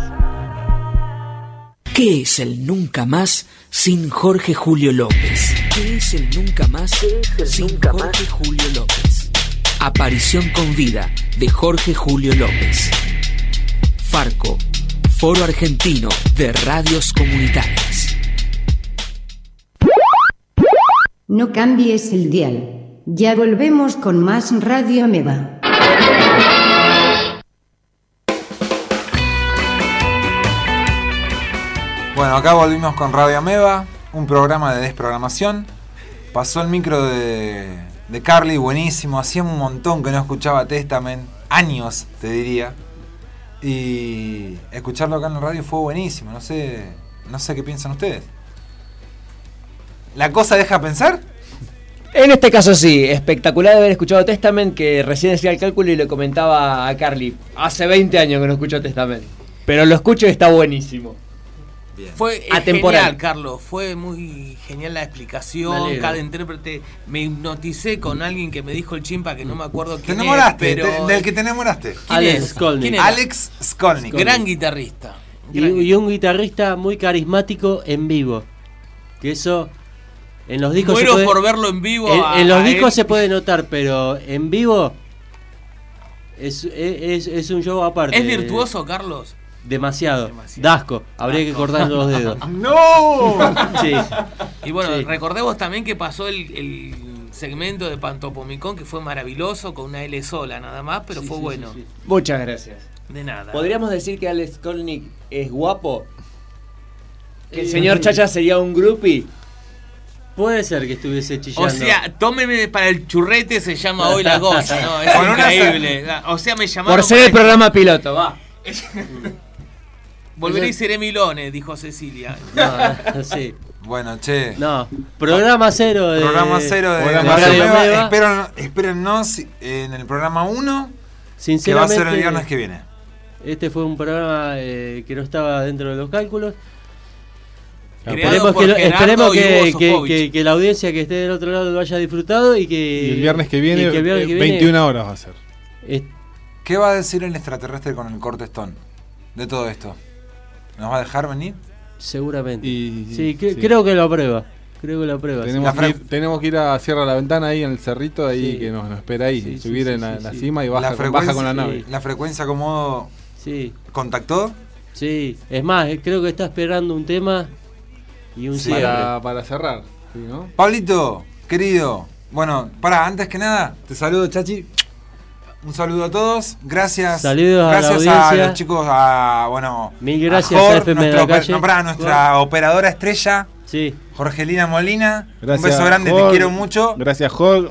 Speaker 21: ¿Qué es el Nunca Más sin Jorge Julio López? ¿Qué es el Nunca Más sin Jorge Julio López? Aparición con vida de Jorge Julio López. Farco, Foro Argentino de Radios Comunitarias.
Speaker 15: No cambies el dial. Ya volvemos con más Radio Ameba.
Speaker 7: Bueno, acá volvimos con Radio Ameba, un programa de desprogramación. Pasó el micro de, de Carly, buenísimo. Hacía un montón que no escuchaba Testament, años te diría. Y escucharlo acá en la radio fue buenísimo. No sé, no sé qué piensan ustedes. ¿La cosa deja pensar?
Speaker 10: En este caso sí, espectacular de haber escuchado Testament, que recién hacía el cálculo y le comentaba a Carly. Hace veinte años que no escucho Testament, pero lo escucho y está buenísimo.
Speaker 8: Bien. Fue eh, genial, Carlos. Fue muy genial la explicación. Cada intérprete. Me hipnoticé con alguien que me dijo el chimpa que no me acuerdo quién
Speaker 7: ¿Te enamoraste?
Speaker 8: es. Pero...
Speaker 7: ¿Del que te enamoraste?
Speaker 11: Alex Skolnick.
Speaker 7: Alex Skolnick.
Speaker 8: Gran guitarrista.
Speaker 11: Y, y un guitarrista muy carismático en vivo. Que eso. En los discos.
Speaker 8: Muero
Speaker 11: se puede,
Speaker 8: por verlo en vivo.
Speaker 11: En,
Speaker 8: a,
Speaker 11: en los
Speaker 8: a
Speaker 11: discos
Speaker 8: él.
Speaker 11: se puede notar, pero en vivo. Es, es, es un show aparte.
Speaker 8: ¿Es virtuoso, Carlos?
Speaker 11: Demasiado. Demasiado. Dasco. Habría Dasco. que cortar los dedos.
Speaker 7: ¡No!
Speaker 11: Sí.
Speaker 8: Y bueno,
Speaker 11: sí.
Speaker 8: recordemos también que pasó el, el segmento de Pantopomicón, que fue maravilloso, con una L sola nada más, pero sí, fue sí, bueno. Sí, sí.
Speaker 10: Muchas gracias.
Speaker 8: De nada.
Speaker 10: ¿Podríamos decir que Alex Skolnick es guapo? ¿Que el señor Chacha sería un groupie?
Speaker 11: Puede ser que estuviese chillando.
Speaker 8: O sea, tómeme para el churrete, se llama hoy la cosa, ¿no? Es increíble. O sea, me llamaron.
Speaker 10: Por ser el programa piloto, va.
Speaker 8: Volveré y seré Milone, dijo Cecilia.
Speaker 11: No, sí.
Speaker 7: Bueno, che.
Speaker 11: No, programa cero de.
Speaker 7: Programa cero de.
Speaker 11: Programa
Speaker 7: de
Speaker 11: cero
Speaker 7: Ameba.
Speaker 11: de
Speaker 7: Espérenos, espérennos en el programa uno. Que va a ser el viernes que viene.
Speaker 11: Este fue un programa eh, que no estaba dentro de los cálculos.
Speaker 8: Esperemos
Speaker 11: que, lo, esperemos que, que, que, que la audiencia que esté del otro lado lo haya disfrutado y que.
Speaker 9: Y el viernes que viene,
Speaker 11: que el viernes que viene
Speaker 9: veintiuna horas va a ser.
Speaker 11: Es,
Speaker 7: ¿Qué va a decir el extraterrestre con el corte Stone de todo esto? ¿Nos va a dejar venir?
Speaker 11: Seguramente.
Speaker 9: Y,
Speaker 11: sí, que,
Speaker 9: sí,
Speaker 11: creo que lo aprueba. Creo que lo aprueba.
Speaker 9: Tenemos,
Speaker 11: sí.
Speaker 9: que ir, tenemos que ir a Sierra la Ventana ahí en el cerrito ahí sí. que nos, nos espera ahí.
Speaker 11: Sí,
Speaker 9: subir
Speaker 11: sí,
Speaker 9: en la,
Speaker 11: sí,
Speaker 9: la
Speaker 11: sí.
Speaker 9: cima y baja,
Speaker 7: la
Speaker 9: baja con la nave.
Speaker 7: La frecuencia como
Speaker 11: sí.
Speaker 7: contactó.
Speaker 11: Sí, es más, creo que está esperando un tema y un
Speaker 9: sí, para, para cerrar. Sí, ¿no?
Speaker 7: Pablito, querido. Bueno, para antes que nada, te saludo, Chachi. Un saludo a todos, gracias.
Speaker 11: Saludos
Speaker 7: gracias
Speaker 11: a, la
Speaker 7: a los chicos, a bueno,
Speaker 11: mil gracias
Speaker 7: a, Jor,
Speaker 11: a F M de la calle.
Speaker 7: No, para nuestra Jor. operadora estrella,
Speaker 11: sí.
Speaker 7: Jorgelina Molina.
Speaker 9: Gracias,
Speaker 7: un beso grande,
Speaker 9: Jor.
Speaker 7: te quiero mucho.
Speaker 9: Gracias, Jorge.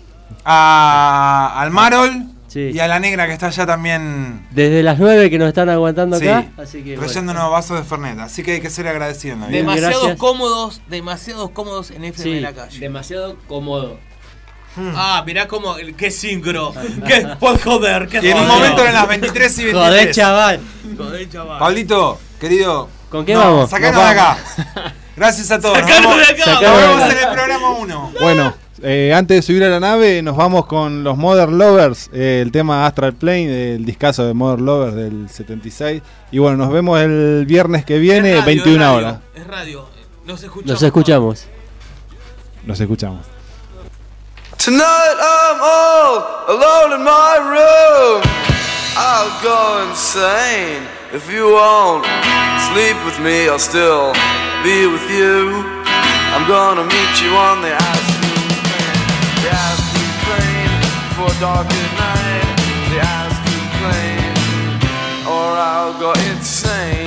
Speaker 7: A al Marol
Speaker 11: sí.
Speaker 7: y a la negra que está allá también.
Speaker 11: Desde las nueve que nos están aguantando
Speaker 7: sí.
Speaker 11: acá. Así que
Speaker 7: trayéndonos bueno. vasos de Fernet, así que hay que ser agradecidos. ¿no?
Speaker 8: Demasiados
Speaker 11: gracias.
Speaker 8: cómodos, demasiados cómodos en F M
Speaker 10: sí,
Speaker 8: de la calle.
Speaker 10: Demasiado cómodo.
Speaker 8: Hmm. Ah, mirá como, qué sincro, qué, pues joder, qué
Speaker 7: Y en un momento eran las veintitrés y veintitrés.
Speaker 11: Joder, chaval.
Speaker 8: Joder, chaval.
Speaker 7: Pablito, querido.
Speaker 11: ¿Con qué
Speaker 7: no,
Speaker 11: vamos?
Speaker 7: Sacanos de acá. Gracias a todos. Nos
Speaker 8: Sacalo
Speaker 7: vemos,
Speaker 8: de acá.
Speaker 7: nos vemos en el programa uno.
Speaker 9: Bueno, eh, antes de subir a la nave, nos vamos con los Modern Lovers, eh, el tema Astral Plane, el discazo de Modern Lovers del setenta y seis. Y bueno, nos vemos el viernes que viene,
Speaker 8: Es radio,
Speaker 9: veintiuna
Speaker 8: es radio,
Speaker 9: horas.
Speaker 8: Es radio. Nos escuchamos.
Speaker 11: Nos escuchamos.
Speaker 9: Nos escuchamos.
Speaker 6: Tonight I'm all alone in my room. I'll go insane if you won't sleep with me. I'll still be with you. I'm gonna meet you on the astral plane. The astral plane for dark at night. The astral plane, or I'll go insane.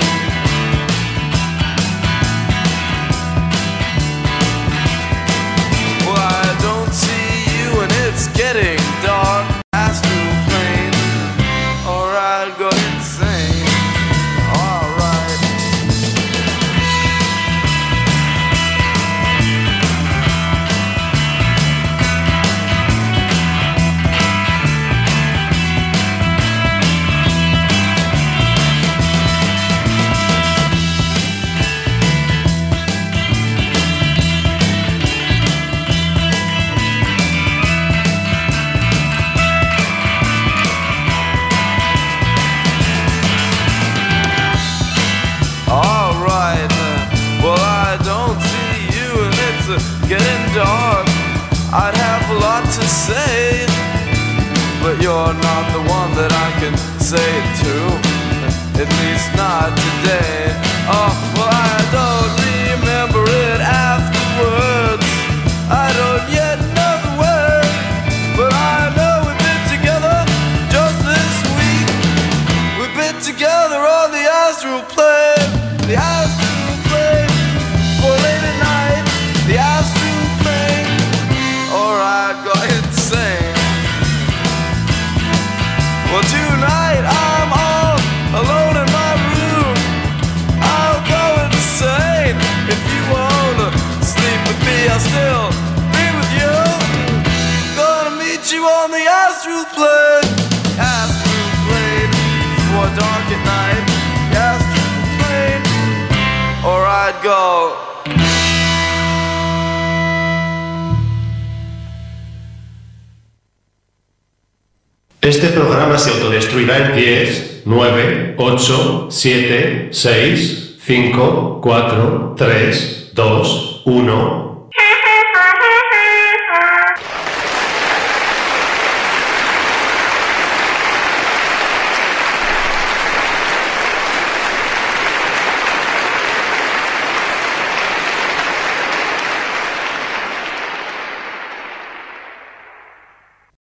Speaker 6: Well, I don't see you and it's getting dark. Astral plane, or I'd go insane. Alright. Alright, well I don't see you and it's uh, getting dark. I'd have a lot to say, but you're not the one that I can say it to, at least not today. Oh, well I don't remember it afterwards. I don't yet know the word, but I know we've been together just this week. We've been together on the astral plane. The astral plane for late at night. The astral plane, or I'd go insane. Well, tonight I'm all alone in my room. I'll go insane if you wanna sleep with me. I'll still be with you. Gonna meet you on the astral plane. Astral plane for dark at night. The astral plane, or I'd go.
Speaker 2: Este programa se autodestruirá en diez, nueve, ocho, siete, seis, cinco, cuatro, tres, dos, uno.